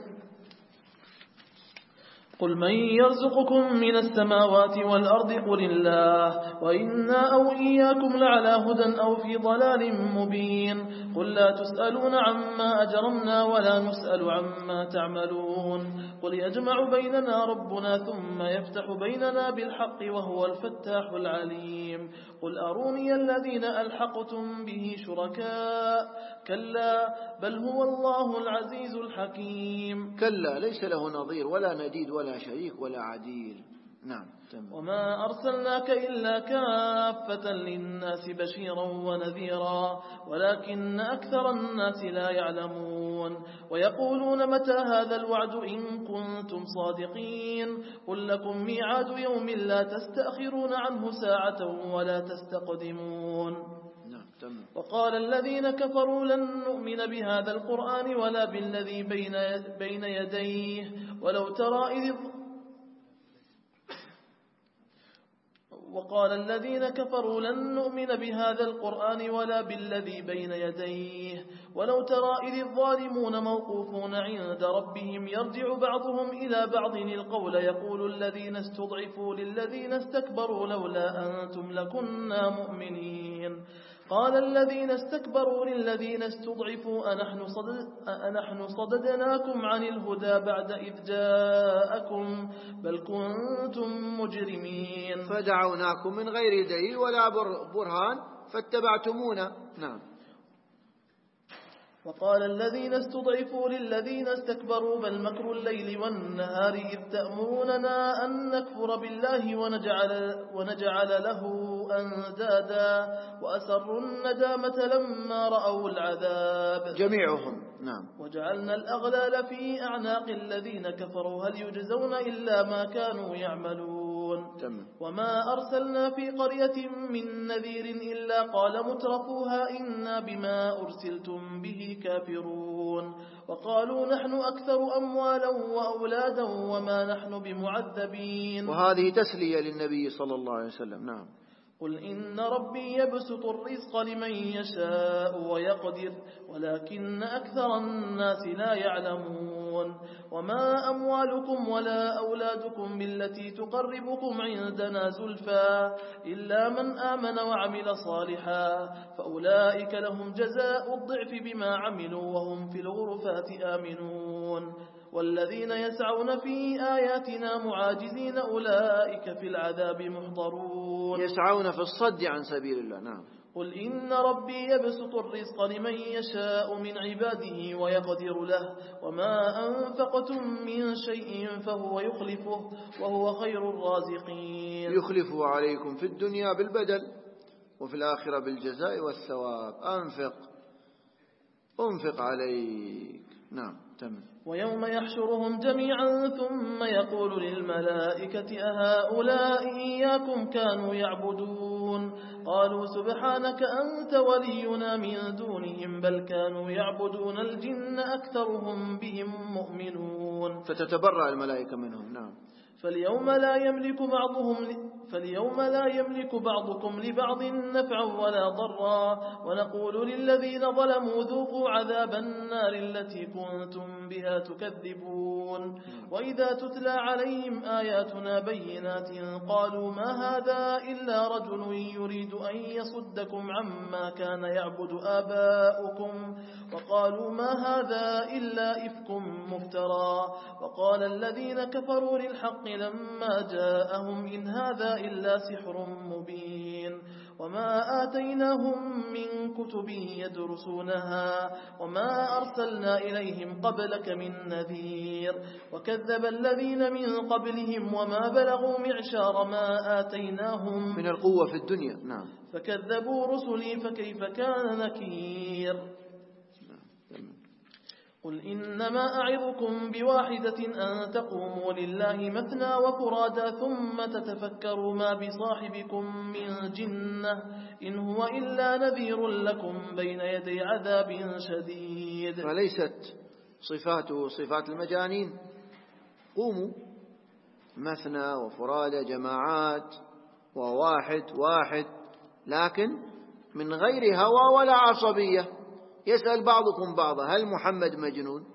قل من يرزقكم من السماوات والأرض قل الله وإنا أو إياكم لعلى هدى أو في ضلال مبين. قل لا تسألون عما أجرمنا ولا نسأل عما تعملون. قل يجمع بيننا ربنا ثم يفتح بيننا بالحق وهو الفتاح العليم. قل أروني الذين ألحقتم به شركاء كلا بل هو الله العزيز الحكيم. كلا ليس له نظير ولا نديد ولا شريك ولا عديل. نعم تمام. وما أرسلناك إلا كافة للناس بشيرا ونذيرا ولكن أكثر الناس لا يعلمون. ويقولون متى هذا الوعد إن كنتم صادقين. قل لكم ميعاد يوم لا تستأخرون عنه ساعة ولا تستقدمون. وقال الذين كفروا لن نؤمن بهذا القرآن ولا بالذي بين يديه وقال الذين كفروا لن نؤمن بهذا القرآن ولا بالذي بين يديه ولو ترى إذ الظالمون موقوفون عند ربهم يرجع بعضهم إلى بعض القول يقول الذين استضعفوا للذين استكبروا لولا أنتم لكنا مؤمنين قال الذين استكبروا للذين استضعفوا أنحن صددناكم عن الهدى بعد إذ جاءكم بل كنتم مجرمين فدعوناكم من غير دليل ولا برهان فاتبعتمونا. نعم. وقال الذين استضعفوا للذين استكبروا بل مكر الليل والنهار إذ تأمروننا أن نكفر بالله ونجعل له أندادا وأسروا الندامة لما رأوا العذاب جميعهم. نعم. وجعلنا الأغلال في أعناق الذين كفروا هل يجزون إلا ما كانوا يعملون. وما أرسلنا في قرية من نذير إلا قال مترفوها إنا بما أرسلتم به كافرون وقالوا نحن أكثر أموالا وأولادا وما نحن بمعذبين. وهذه تسلية للنبي صلى الله عليه وسلم. نعم. قل إن ربي يبسط الرزق لمن يشاء ويقدر ولكن أكثر الناس لا يعلمون. وما أموالكم ولا أولادكم بالتي تقربكم عندنا زلفى إلا من آمن وعمل صالحا فأولئك لهم جزاء الضعف بما عملوا وهم في الغرفات آمنون. والذين يسعون في آياتنا معاجزين أولئك في العذاب محضرون. يسعون في الصد عن سبيل الله. نعم. قل إن ربي يبسط الرزق لمن يشاء من عباده ويقدر له وما أنفقتم من شيء فهو يخلفه وهو خير الرازقين. يخلفه عليكم في الدنيا بالبدل وفي الآخرة بالجزاء والثواب. أنفق عليك. نعم. تمام. ويوم يحشرهم جميعا ثم يقول للملائكة أهؤلاء إياكم كانوا يعبدون قالوا سبحانك أنت ولينا من دونهم بل كانوا يعبدون الجن أكثرهم بهم مؤمنون. فتتبرأ الملائكة منهم. نعم. فاليوم لا يملك بعضكم لبعض نفعا ولا ضرا ونقول للذين ظلموا ذوقوا عذاب النار التي كنتم بها تكذبون. وإذا تتلى عليهم آياتنا بينات قالوا ما هذا إلا رجل يريد أن يصدكم عما كان يعبد آباؤكم وقالوا ما هذا إلا إفك مفترى. وقال الذين كفروا للحق لما جاءهم إن هذا إلا سحر مبين. وما آتيناهم من كتب يدرسونها وما أرسلنا إليهم قبلك من نذير. وكذب الذين من قبلهم وما بلغوا معشار ما آتيناهم من القوة في الدنيا. نعم. فكذبوا رسلي فكيف كان نكير. قل إنما أعظكم بواحدة أن تقوموا لله مثنى وفرادا ثم تتفكروا ما بصاحبكم من جنة إن هو إلا نذير لكم بين يدي عذاب شديد. فليست صفاته صفات المجانين. قوموا مثنى وفرادا جماعات وواحد لكن من غير هوى ولا عصبية. يسأل بعضكم بعضا هل محمد مجنون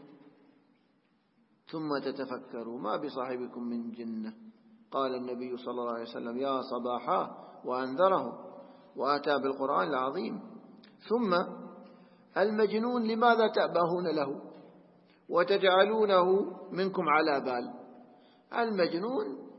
ثم تتفكروا ما بصاحبكم من جنة. قال النبي صلى الله عليه وسلم يا صباحا وأنذره وآتى بالقرآن العظيم. ثم المجنون لماذا تأبهون له وتجعلونه منكم على بال. المجنون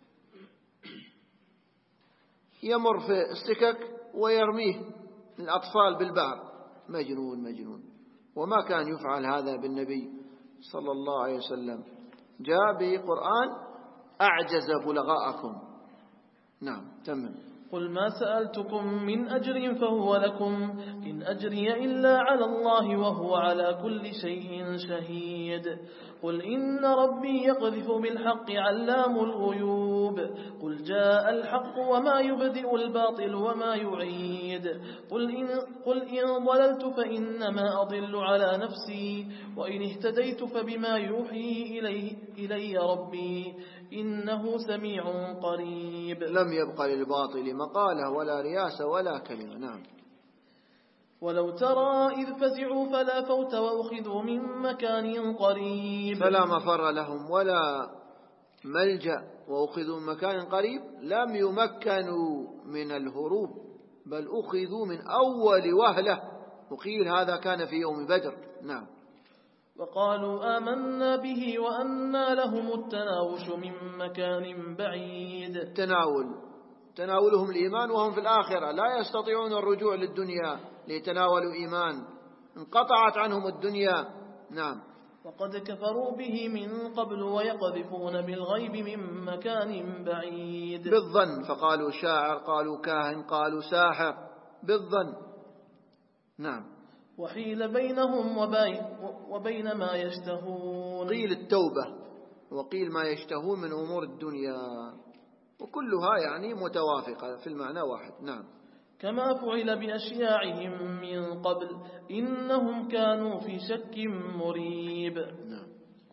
يمر في السكك ويرميه الأطفال بالبحر مجنون. وما كان يفعل هذا بالنبي صلى الله عليه وسلم. جاء بقرآن أعجز بلغاءكم. نعم. تمام. قل ما سألتكم من أجر فهو لكم إن أجري إلا على الله وهو على كل شيء شهيد. قل إن ربي يقذف بالحق علام الغيوب قل جاء الحق وما يبدئ الباطل وما يعيد قل إن ضللت فإنما أضل على نفسي وإن اهتديت فبما يوحي إلي ربي إنه سميع قريب. لم يبق للباطل مقالة ولا رياسة ولا كلمة. نعم. ولو ترى إذ فزعوا فلا فوت وأخذوا من مكان قريب. فلا مفر لهم ولا ملجأ وأخذوا من مكان قريب. لم يمكنوا من الهروب بل أخذوا من أول وهلة، وقيل هذا كان في يوم بدر. نعم. وقالوا آمنا به وأنى لهم التناوش من مكان بعيد. تناولهم الإيمان وهم في الآخرة لا يستطيعون الرجوع للدنيا ليتناولوا إيمان، انقطعت عنهم الدنيا. نعم. وقد كفروا به من قبل ويقذفون بالغيب من مكان بعيد. بالظن، فقالوا شاعر، قالوا كاهن، قالوا ساحر، بالظن. نعم. وحيل بينهم وبين ما يشتهون. قيل التوبة وقيل ما يشتهون من أمور الدنيا، وكلها يعني متوافقة في المعنى واحد. نعم. كما فعل بأشياعهم من قبل إنهم كانوا في شك مريب. نعم.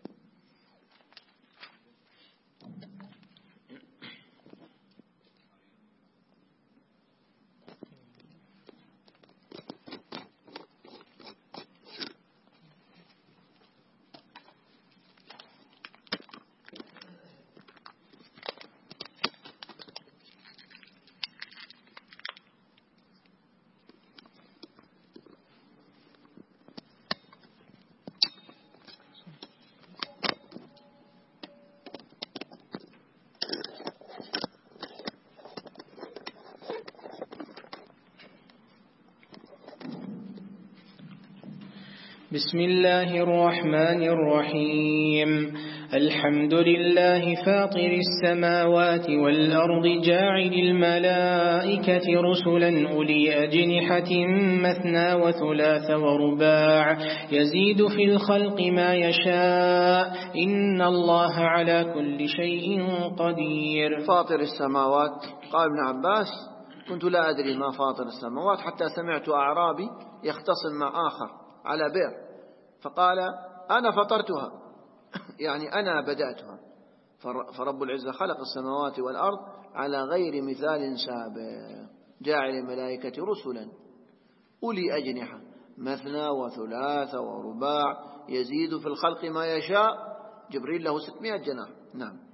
بسم الله الرحمن الرحيم. الحمد لله فاطر السماوات والأرض جاعل الملائكة رسلا أولي أجنحة مثنى وثلاث ورباع يزيد في الخلق ما يشاء إن الله على كل شيء قدير. فاطر السماوات. قال ابن عباس كنت لا أدري ما فاطر السماوات حتى سمعت أعرابي يختصم مع آخر على بئر فقال أنا فطرتها، يعني أنا بدأتها. فرب العزة خلق السماوات والأرض على غير مثال سابق. جاعل الملائكة رسلا أولي أجنحة مثنى وثلاث ورباع يزيد في الخلق ما يشاء. جبريل له 600 جناح. نعم.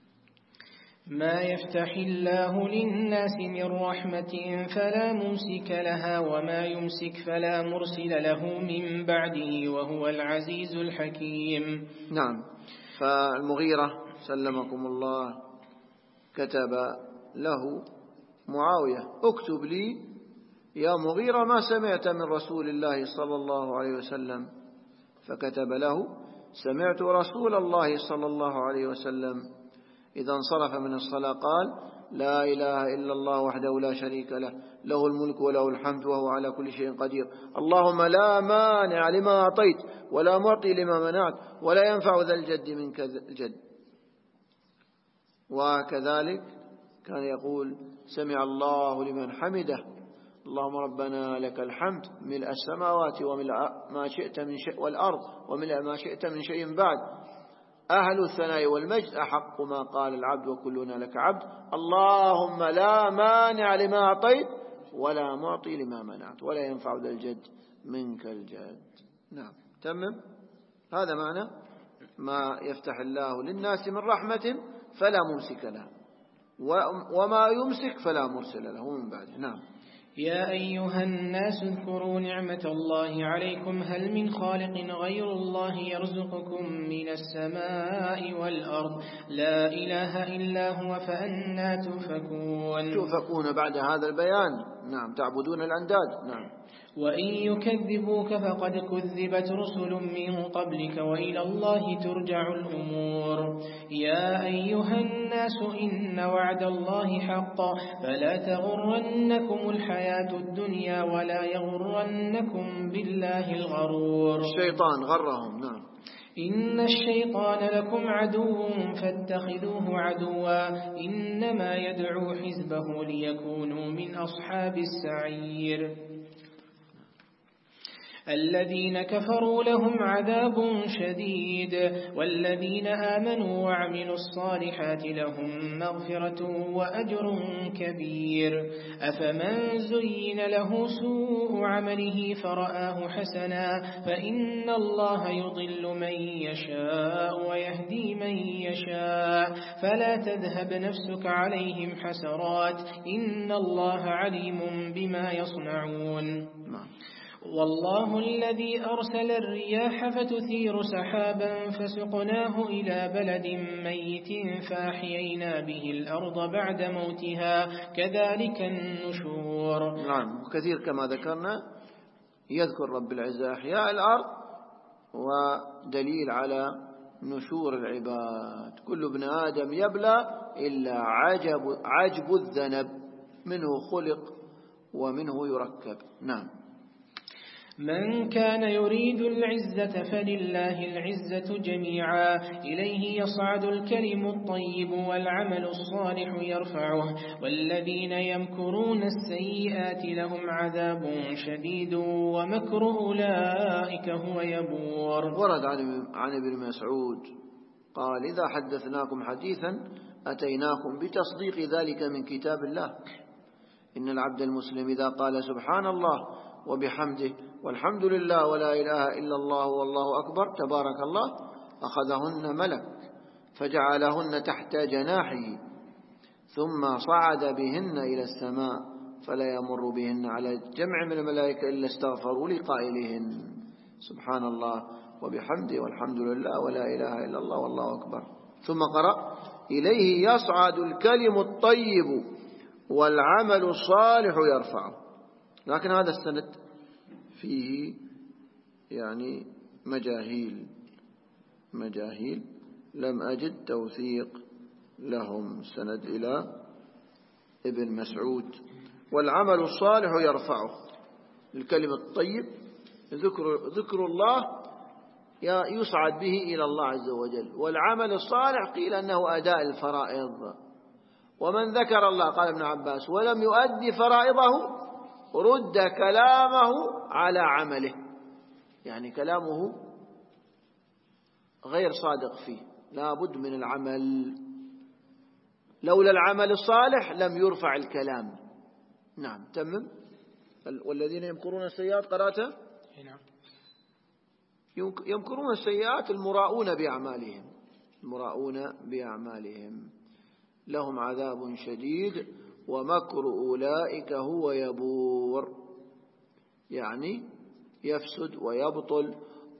ما يفتح الله للناس من رحمة فلا ممسك لها وما يمسك فلا مرسل له من بعده وهو العزيز الحكيم. نعم. فالمغيرة سلمكم الله كتب له معاوية اكتب لي يا مغيرة ما سمعت من رسول الله صلى الله عليه وسلم، فكتب له سمعت رسول الله صلى الله عليه وسلم إذا انصرف من الصلاة قال لا إله إلا الله وحده لا شريك له له الملك وله الحمد وهو على كل شيء قدير اللهم لا مانع لما أعطيت ولا معطي لما منعت ولا ينفع ذا الجد منك الجد. وكذلك كان يقول سمع الله لمن حمده اللهم ربنا لك الحمد ملء السماوات وملء ما شئت من شيء والأرض وملء ما شئت من شيء بعد أهل الثناء والمجد أحق ما قال العبد وكلنا لك عبد اللهم لا مانع لما أعطيت ولا معطي لما منعت ولا ينفع ذا الجد منك الجد. نعم. تمم. هذا معنى ما يفتح الله للناس من رحمة فلا ممسك له وما يمسك فلا مرسل له من بعده. نعم. يا أيها الناس اذكروا نعمة الله عليكم هل من خالق غير الله يرزقكم من السماء والأرض لا إله إلا هو فأنى تؤفكون بعد هذا البيان. نعم. تعبدون الأنداد. نعم. وإن يكذبوك فقد كذبت رسل من قبلك وإلى الله ترجع الأمور. يا أيها الناس إن وعد الله حق فلا تغرنكم الحياة الدنيا ولا يغرنكم بالله الغرور. الشيطان غرهم. نعم. إن الشيطان لكم عدو فاتخذوه عدوا إنما يدعو حزبه ليكونوا من أصحاب السعير الذين كفروا لهم عذاب شديد والذين آمنوا وعملوا الصالحات لهم مغفرة وأجر كبير أفمن زين له سوء عمله فرآه حسنا فإن الله يضل من يشاء ويهدي من يشاء فلا تذهب نفسك عليهم حسرات إن الله عليم بما يصنعون والله الذي أرسل الرياح فتثير سحابا فسقناه إلى بلد ميت فأحيينا به الأرض بعد موتها كذلك النشور. نعم، وكثير كما ذكرنا يذكر رب العزة أحياء الأرض ودليل على نشور العباد. كل ابن آدم يبلى إلا عجب الذنب، منه خلق ومنه يركب. نعم. من كان يريد العزة فلله العزة جميعا إليه يصعد الكلم الطيب والعمل الصالح يرفعه والذين يمكرون السيئات لهم عذاب شديد ومكر أولئك هو يبور. ورد عن ابن مسعود قال إذا حدثناكم حديثا أتيناكم بتصديق ذلك من كتاب الله. إن العبد المسلم إذا قال سبحان الله وبحمده والحمد لله ولا إله إلا الله والله أكبر تبارك الله أخذهن ملك فجعلهن تحت جناحه ثم صعد بهن إلى السماء فلا يمر بهن على جمع من الملائكة إلا استغفروا لقائلهن سبحان الله وبحمده والحمد لله ولا إله إلا الله والله أكبر. ثم قرأ إليه يصعد الكلم الطيب والعمل الصالح يرفعه. لكن هذا السند فيه يعني مجاهيل لم أجد توثيق لهم. سند إلى ابن مسعود. والعمل الصالح يرفعه، الكلمة الطيب ذكر الله يصعد به إلى الله عز وجل. والعمل الصالح قيل أنه أداء الفرائض. ومن ذكر الله قال ابن عباس ولم يؤدي فرائضه رد كلامه على عمله، يعني كلامه غير صادق فيه، لا بد من العمل. لولا العمل الصالح لم يرفع الكلام. نعم تمم. والذين يمكرون السيئات قرأته؟ نعم. يمكرون السيئات المراؤون بأعمالهم لهم عذاب شديد ومكر أولئك هو يبور، يعني يفسد ويبطل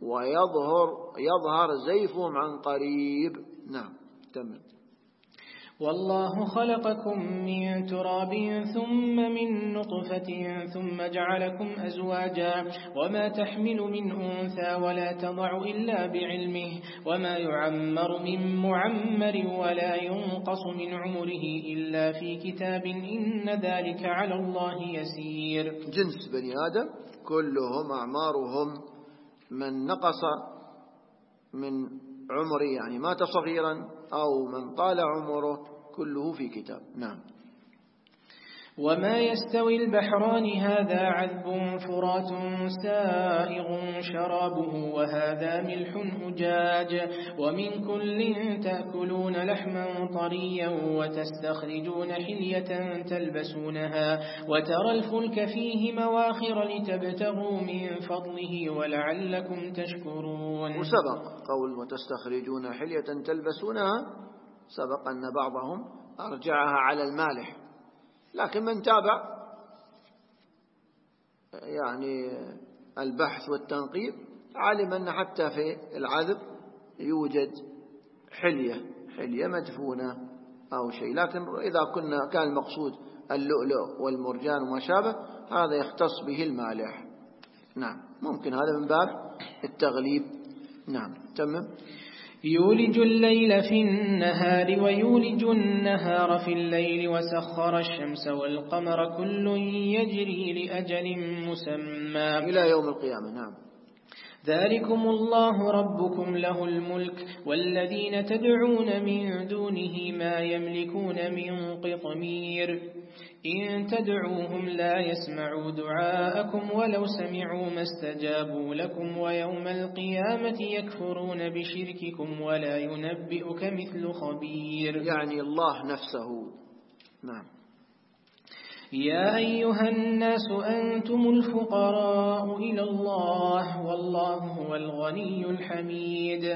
ويظهر زيفهم عن قريب. نعم تمام. والله خلقكم من تراب ثم من نطفة ثم جعلكم أزواجا وما تحمل من أنثى ولا تضع إلا بعلمه وما يعمر من معمر ولا ينقص من عمره إلا في كتاب إن ذلك على الله يسير. جنس بني آدم كلهم أعمارهم من نقص من عمره يعني مات صغيرا أو من طال عمره كله في كتاب. نعم. وما يستوي البحران هذا عذب فرات سائغ شرابه وهذا ملح أجاج ومن كل تأكلون لحما طريا وتستخرجون حلية تلبسونها وترى الفلك فيه مواخر لتبتغوا من فضله ولعلكم تشكرون. وسبق قول وتستخرجون حلية تلبسونها، سبق أن بعضهم أرجعها على المالح، لكن من تابع يعني البحث والتنقيب علم أن حتى في العذب يوجد حلية مدفونة أو شيء، لكن إذا كان المقصود اللؤلؤ والمرجان وما شابه هذا يختص به المالح. نعم ممكن هذا من باب التغليب. نعم تمام. يولج الليل في النهار ويولج النهار في الليل وسخر الشمس والقمر كل يجري لأجل مسمى إلى يوم القيامة. نعم. ذلكم الله ربكم له الملك والذين تدعون من دونه ما يملكون من قطمير إن تدعوهم لا يسمعوا دعاءكم ولو سمعوا ما استجابوا لكم ويوم القيامة يكفرون بشرككم ولا ينبئك مثل خبير. يعني الله نفسه. نعم. يا أيها الناس أنتم الفقراء إلى الله والله هو الغني الحميد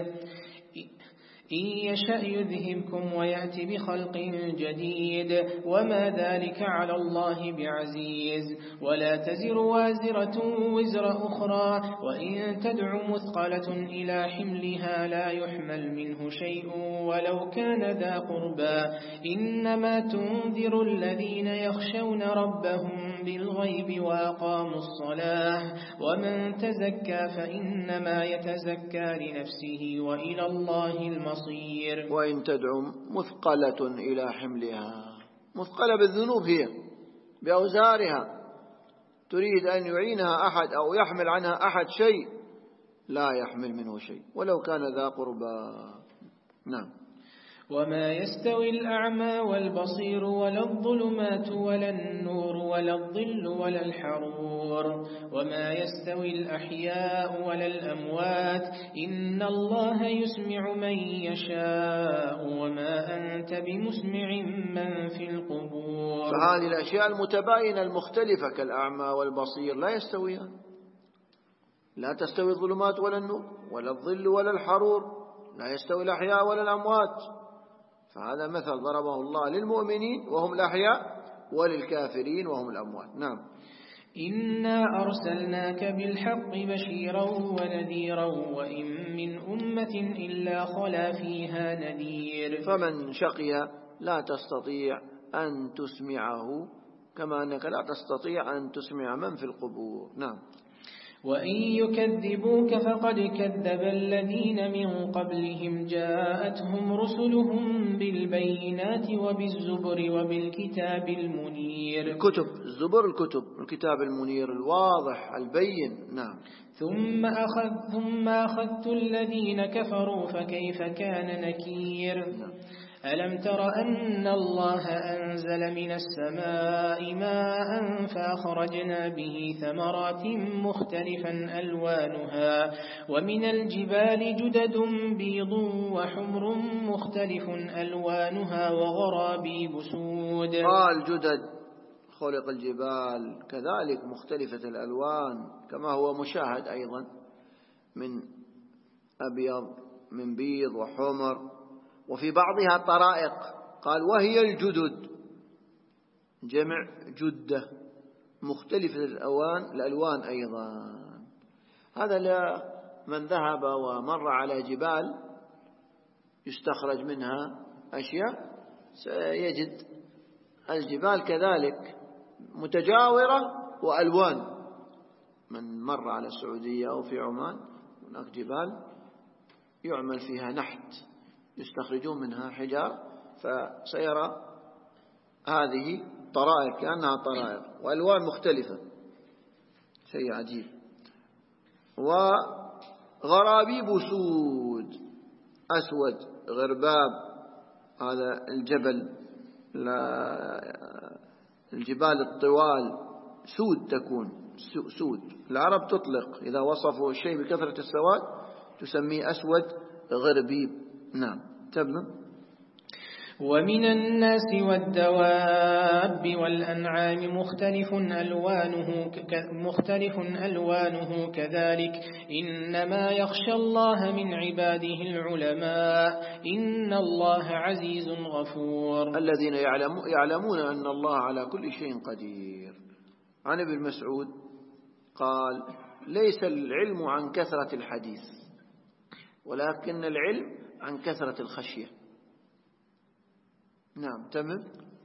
إن يشأ يذهبكم ويأتي بخلق جديد وما ذلك على الله بعزيز ولا تزر وازرة وزر أخرى وإن تدع مثقلة إلى حملها لا يحمل منه شيء ولو كان ذا قربى إنما تنذر الذين يخشون ربهم بالغيب وأقاموا الصلاة ومن تزكى فإنما يتزكى لنفسه وإلى الله المصير. وإن تدعو مثقلة إلى حملها، مثقلة بالذنوب هي بأوزارها، تريد أن يعينها أحد أو يحمل عنها أحد شيء لا يحمل منه شيء ولو كان ذا قربى. نعم. وما يستوي الأعمى والبصير ولا الظلمات ولا النور ولا الظل ولا الحرور وما يستوي الأحياء ولا الأموات إن الله يسمع من يشاء وما أنت بمسمع من في القبور. فهذه الأشياء المتباينة المختلفة كالأعمى والبصير لا يستويان، لا تستوي الظلمات ولا النور ولا الظل ولا الحرور، لا يستوي الأحياء ولا الأموات. فهذا مثل ضربه الله للمؤمنين وهم الأحياء وللكافرين وهم الأموات. نعم. إنا أرسلناك بالحق بشيرا ونذيرا وإن من أمة إلا خلا فيها نذير. فمن شقي لا تستطيع أن تسمعه كما أنك لا تستطيع أن تسمع من في القبور. نعم. وإن يكذبوك فقد كذب الذين من قبلهم جاءتهم رسلهم بالبينات وبالزبر وبالكتاب المنير. الكتب، الزبر الكتب، الكتاب المنير الواضح البين. نعم. ثم أخذت الذين كفروا فكيف كان نكير. نعم. ألم تر أن الله أنزل من السماء ماء فأخرجنا به ثمرات مختلفا ألوانها ومن الجبال جدد بيض وحمر مختلف ألوانها وغرابيب سود. قال جدد خلق الجبال كذلك مختلفة الألوان كما هو مشاهد أيضا من أبيض من بيض وحمر، وفي بعضها طرائق قال وهي الجدد جمع جدة مختلفة الألوان أيضا. هذا لمن ذهب ومر على جبال يستخرج منها أشياء سيجد الجبال كذلك متجاورة وألوان. من مر على السعودية أو في عمان هناك جبال يعمل فيها نحت يستخرجون منها حجار فسيرى هذه طرائق كأنها طرائق وألوان مختلفة، شيء عجيب. وغرابيب سود، أسود غرباب، هذا الجبال الطوال سود تكون سود. العرب تطلق إذا وصفوا الشيء بكثرة السواد تسميه أسود غربيب. نعم. تمام. ومن الناس والدواب والأنعام مختلف ألوانه كذلك إنما يخشى الله من عباده العلماء إن الله عزيز غفور. الذين يعلمون أن الله على كل شيء قدير. عن ابن مسعود قال ليس العلم عن كثرة الحديث ولكن العلم عن كثرة الخشية. نعم. تمام.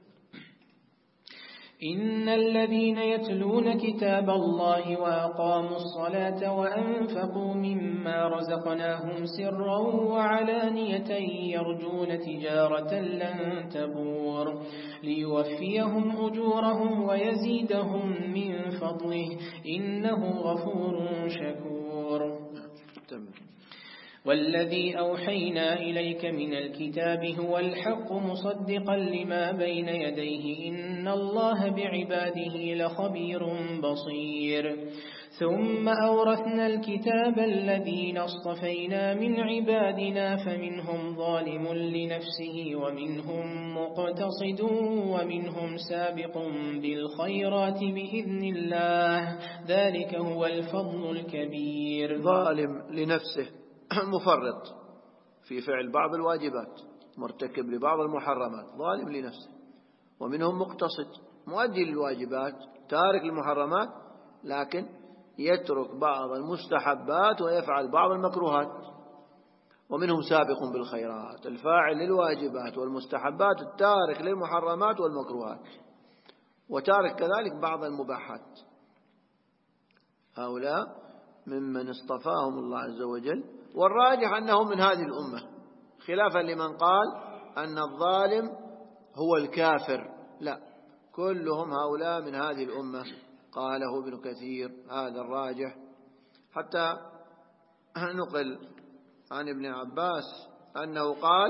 إن الذين يتلون كتاب الله وأقاموا الصلاة وأنفقوا مما رزقناهم سرا وعلانية يرجون تجارة لن تبور ليوفيهم أجورهم ويزيدهم من فضله إنه غفور شكور. والذي أوحينا إليك من الكتاب هو الحق مصدقا لما بين يديه إن الله بعباده لخبير بصير ثم أورثنا الكتاب الذين اصطفينا من عبادنا فمنهم ظالم لنفسه ومنهم مقتصد ومنهم سابق بالخيرات بإذن الله ذلك هو الفضل الكبير. ظالم لنفسه مفرط في فعل بعض الواجبات، مرتكب لبعض المحرمات، ظالم لنفسه. ومنهم مقتصد مؤدي للواجبات تارك للمحرمات، لكن يترك بعض المستحبات ويفعل بعض المكروهات. ومنهم سابق بالخيرات، الفاعل للواجبات والمستحبات، التارك للمحرمات والمكروهات، وتارك كذلك بعض المباحات. هؤلاء ممن اصطفاهم الله عز وجل، والراجح أنهم من هذه الأمة، خلافا لمن قال أن الظالم هو الكافر. لا، كلهم هؤلاء من هذه الأمة، قاله ابن كثير، هذا الراجح. حتى نقل عن ابن عباس أنه قال: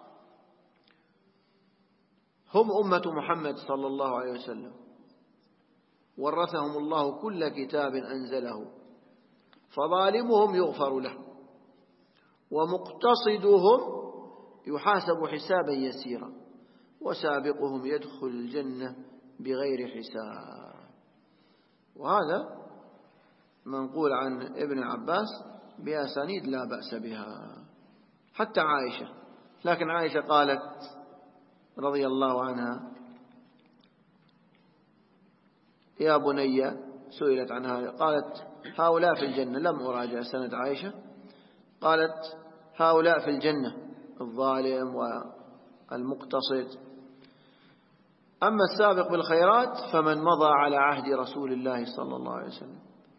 هم أمة محمد صلى الله عليه وسلم، ورثهم الله كل كتاب أنزله، فظالمهم يغفر له، ومقتصدهم يحاسب حسابا يسيرا، وسابقهم يدخل الجنة بغير حساب. وهذا منقول عن ابن عباس بأسانيد لا بأس بها، حتى عائشة. لكن عائشة قالت رضي الله عنها: يا بني، سئلت عنها قالت: هؤلاء في الجنة. لم أراجع سند عائشة. قالت: هؤلاء في الجنة، الظالم والمقتصد. أما السابق بالخيرات فمن مضى على عهد رسول الله صلى الله عليه وسلم،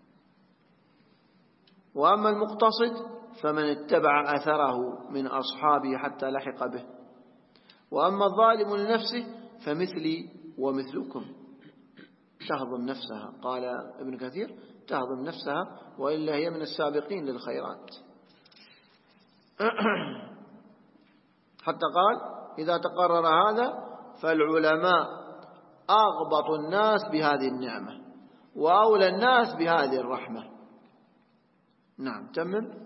وأما المقتصد فمن اتبع أثره من أصحابه حتى لحق به، وأما الظالم لنفسه فمثلي ومثلكم تهضم نفسها. قال ابن كثير: تهضم نفسها، وإلا هي من السابقين للخيرات. حتى قال: إذا تقرر هذا فالعلماء أغبط الناس بهذه النعمة، وأولى الناس بهذه الرحمة. نعم، تمم.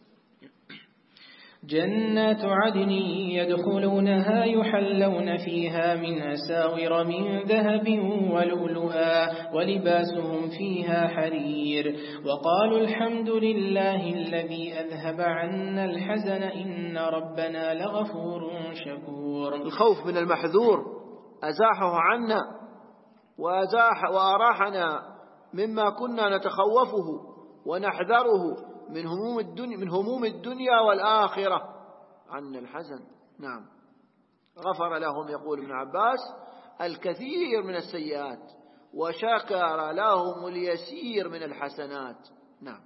جنات عدن يدخلونها يحلون فيها من أساور من ذهب ولؤلؤا ولباسهم فيها حرير وقالوا الحمد لله الذي أذهب عنا الحزن إن ربنا لغفور شكور. الخوف من المحذور أزاحه عنا وأراحنا مما كنا نتخوفه ونحذره من هموم الدنيا والآخرة، عن الحزن. نعم، غفر لهم، يقول ابن عباس، الكثير من السيئات وشكر لهم اليسير من الحسنات. نعم.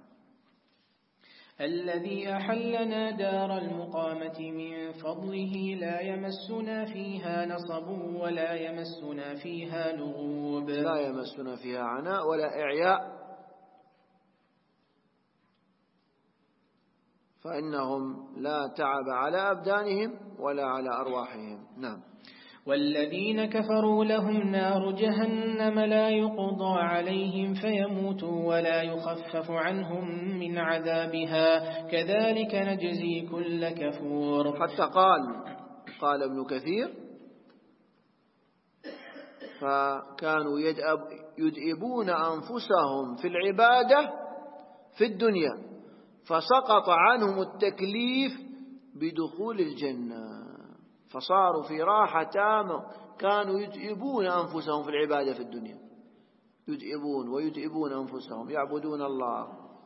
الذي أحلنا دار المقامة من فضله لا يمسنا فيها نصب ولا يمسنا فيها لغوب. لا يمسنا فيها عناء ولا إعياء، فإنهم لا تعب على أبدانهم ولا على أرواحهم. نعم. والذين كفروا لهم نار جهنم لا يقضى عليهم فيموتوا ولا يخفف عنهم من عذابها كذلك نجزي كل كفور. حتى قال ابن كثير: فكانوا يدئبون أنفسهم في العبادة في الدنيا، فسقط عنهم التكليف بدخول الجنة، فصاروا في راحة تامة. كانوا يدئبون أنفسهم في العبادة في الدنيا، يدئبون أنفسهم، يعبدون الله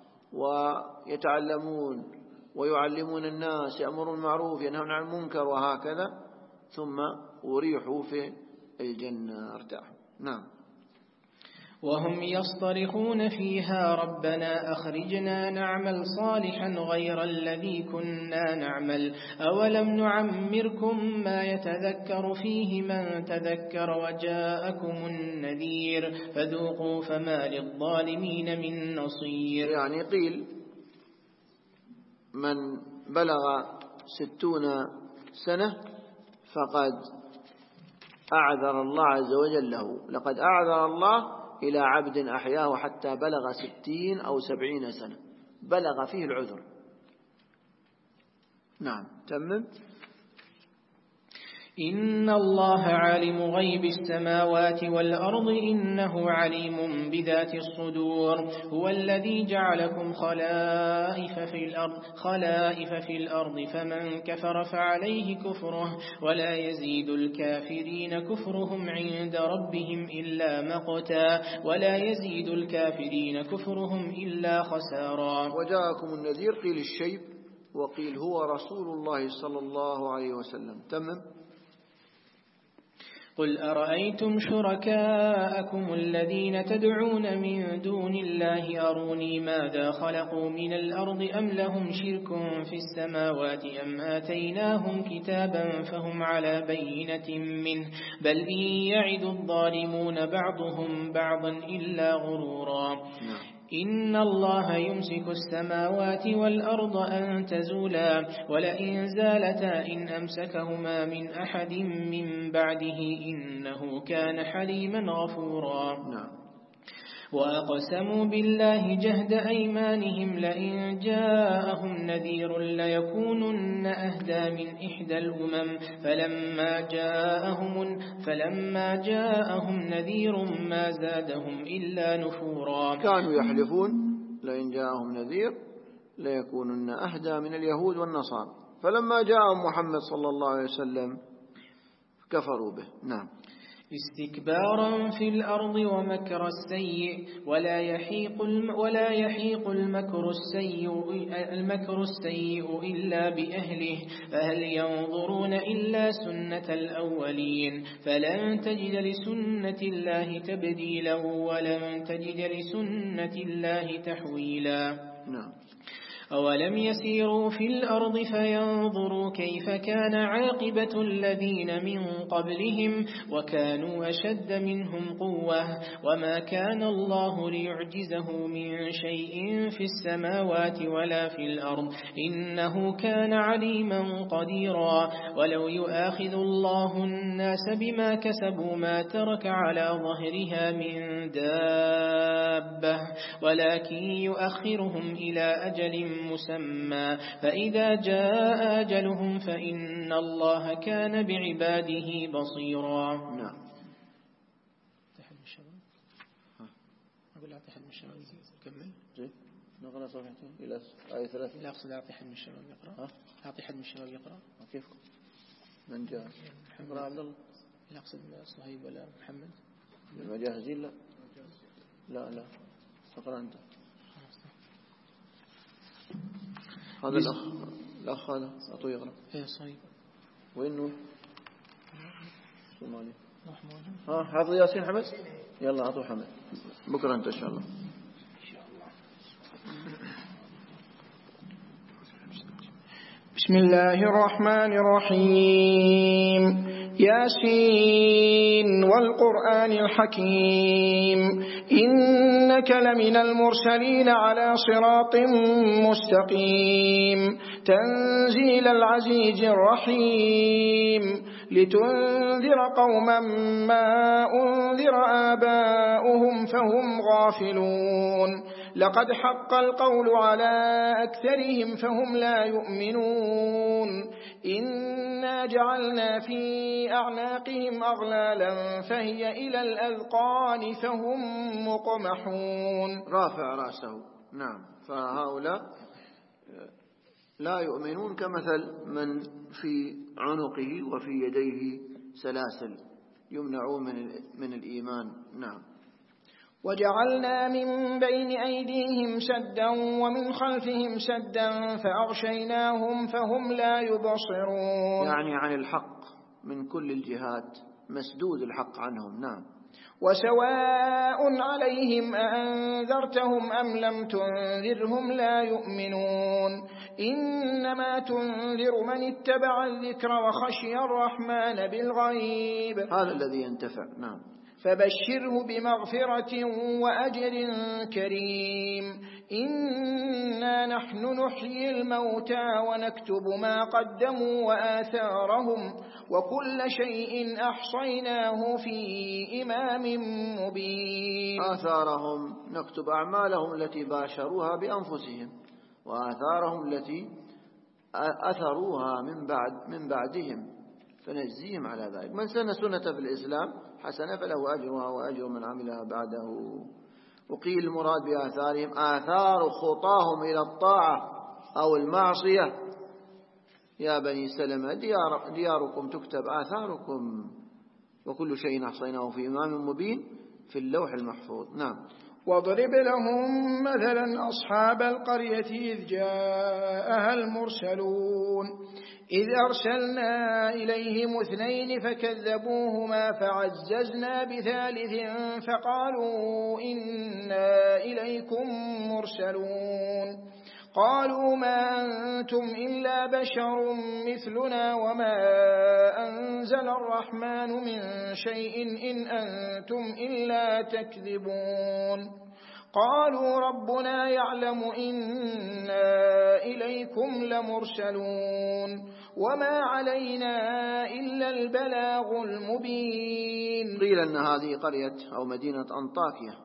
ويتعلمون ويعلمون الناس، يأمرون بالمعروف ينهون عن المنكر وهكذا، ثم أريحوا في الجنة، ارتاحوا. نعم. وهم يصطرخون فيها ربنا أخرجنا نعمل صالحا غير الذي كنا نعمل أولم نعمركم ما يتذكر فيه من تذكر وجاءكم النذير فذوقوا فما للظالمين من نصير. يعني قيل من بلغ 60 سنة فقد أعذر الله عز وجل له. لقد أعذر الله إلى عبد أحياه حتى بلغ 60 أو 70 سنة، بلغ فيه العذر. نعم، تمم. إن الله عالم غيب السماوات والأرض إنه عليم بذات الصدور. هو الذي جعلكم خلائف في الأرض فمن كفر فعليه كفره ولا يزيد الكافرين كفرهم عند ربهم إلا مقتا ولا يزيد الكافرين كفرهم إلا خسارا. وجاءكم النذير قيل الشيب وقيل هو رسول الله صلى الله عليه وسلم. تمم. قل أرأيتم شركاءكم الذين تدعون من دون الله أروني ماذا خلقوا من الأرض أم لهم شرك في السماوات أم آتيناهم كتابا فهم على بينة منه بل إن يعد الظالمون بعضهم بعضا إلا غرورا. إن الله يمسك السماوات والأرض أن تزولا ولئن زالتا إن أمسكهما من أحد من بعده إنه كان حليما غفورا. وأقسموا بالله جهد أيمانهم لئن جاءهم نذير ليكونن أهدى من إحدى الأمم فلما جاءهم نذير ما زادهم إلا نفورا. كانوا يحلفون لئن جاءهم نذير ليكونن أهدى من اليهود والنصارى، فلما جاءهم محمد صلى الله عليه وسلم كفروا به. نعم. استكبارا في الأرض ومكر السيء ولا يحيق المكر السيء إلا بأهله فهل ينظرون إلا سنة الأولين فلن تجد لسنة الله تبديلا ولن تجد لسنة الله تحويلا. نعم. أولم يسيروا في الأرض فينظروا كيف كان عاقبة الذين من قبلهم وكانوا أشد منهم قوة وما كان الله ليعجزه من شيء في السماوات ولا في الأرض إنه كان عليما قديرا. ولو يؤاخذ الله الناس بما كسبوا ما ترك على ظهرها من دابة ولكن يؤخرهم إلى أجل مسمى فإذا جاء أجلهم فإن الله كان بعباده بصيرا. نعم. تحل الشباب أقول لا تحل الشباب كمل زين نقرأ صفحتين إلى آية 3. لا أقصد أعطي حد من الشباب يقرأ. أعطي حد من الشباب يقرأ. كيف من جاء يقرأ عبد الله؟ لا أقصد صهيب ولا محمد ما جاهزين؟ لا اقرأ أنت. هذا الأخ هذا أعطوه يقرأ. إيه صحيح. وين نون؟ صومالي. حافظ ياسين حمد؟ يلا أعطوه حمد بكرة أنت إن شاء الله. بسم الله الرحمن الرحيم. ياسين والقرآن الحكيم إنك لمن المرسلين على صراط مستقيم تنزيل العزيز الرحيم لتنذر قوما ما أنذر آباؤهم فهم غافلون لقد حق القول على أكثرهم فهم لا يؤمنون إنا جعلنا في أعناقهم أغلالا فهي إلى الأذقان فهم مقمحون. رافع رأسه. نعم. فهؤلاء لا يؤمنون كمثل من في عنقه وفي يديه سلاسل يمنعون من الإيمان. نعم. وجعلنا من بين أيديهم سدا ومن خلفهم سدا فأغشيناهم فهم لا يبصرون. يعني عن الحق من كل الجهات مسدود الحق عنهم. نعم. وسواء عليهم أأنذرتهم أم لم تنذرهم لا يؤمنون إنما تنذر من اتبع الذكر وخشي الرحمن بالغيب. هذا الذي ينتفع. نعم. فبشره بمغفرة وأجر كريم إنا نحن نحيي الموتى ونكتب ما قدموا وآثارهم وكل شيء أحصيناه في إمام مبين. آثارهم نكتب أعمالهم التي باشروها بأنفسهم وآثارهم التي أثروها من بعدهم فنجزيهم على ذلك. من سن سنة في الإسلام حسنة فله أجرها وأجر من عملها بعده. وقيل المراد بآثارهم آثار خطاهم إلى الطاعة أو المعصية. يا بني سلمة دياركم تكتب آثاركم وكل شيء أحصيناه في إمام مبين في اللوح المحفوظ. نعم. واضرب لهم مثلا أصحاب القرية إذ جاءها المرسلون إذ أرسلنا إليهم 2 فكذبوهما فعززنا ب3 فقالوا إنا إليكم مرسلون قالوا ما أنتم إلا بشر مثلنا وما أنزل الرحمن من شيء إن أنتم إلا تكذبون قالوا ربنا يعلم إنا إليكم لمرسلون وما علينا إلا البلاغ المبين. قيل أن هذه قرية أو مدينة أنطاكيا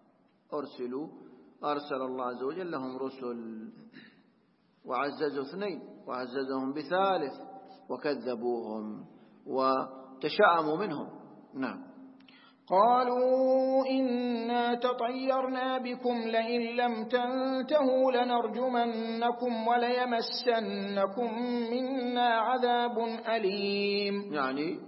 أرسل الله عز وجل لهم رسل وعززوا 2 وعززهم ب3 وكذبوهم وتشاءموا منهم. نعم. قالوا إنا تطيرنا بكم لئن لم تنتهوا لنرجمنكم وليمسنكم منا عذاب أليم. يعني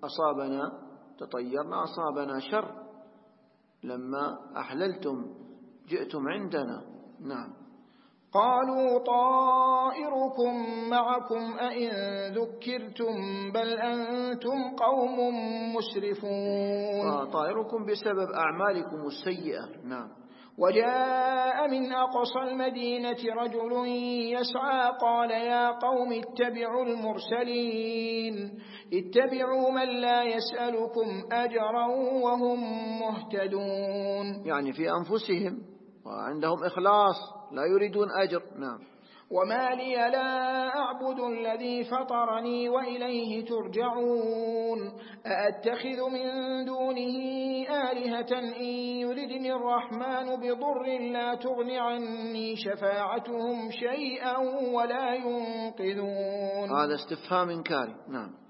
أصابنا شر لما أحللتم جئتم عندنا. نعم. قالوا طائركم معكم أئن ذكرتم بل أنتم قوم مسرفون. طائركم بسبب أعمالكم السيئة. نعم. وجاء من أقصى المدينة رجل يسعى قال يا قوم اتبعوا المرسلين اتبعوا من لا يسألكم أجرا وهم مهتدون. يعني في أنفسهم وعندهم إخلاص لا يريدون أجر. نعم. وما لي لا أعبد الذي فطرني وإليه ترجعون أأتخذ من دونه آلهة إن يردني الرحمن بضر لا تغن عني شفاعتهم شيئا ولا ينقذون. هذا استفهام إنكاري. نعم.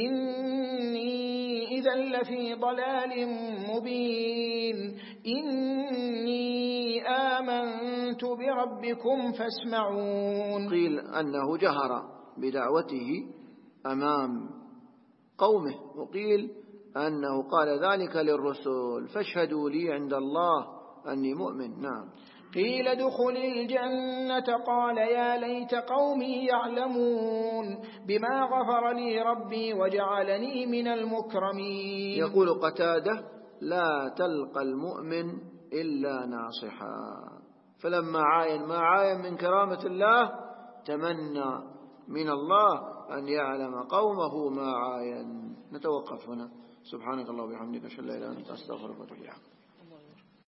إني إذا لفي ضلال مبين إني آمنت بربكم فاسمعون. قيل أنه جهر بدعوته أمام قومه وقيل أنه قال ذلك للرسل فاشهدوا لي عند الله أني مؤمن. نعم. قيل ادخل الجنة قال يا ليت قومي يعلمون بما غفر لي ربي وجعلني من المكرمين. يقول قتادة لا تلقى المؤمن إلا ناصحا. فلما عاين ما عاين من كرامة الله تمنى من الله أن يعلم قومه ما عاين. نتوقف هنا. سبحانك الله وبحمدك أشهد أن لا إله إلا أنت أستغفرك وأتوب إليك.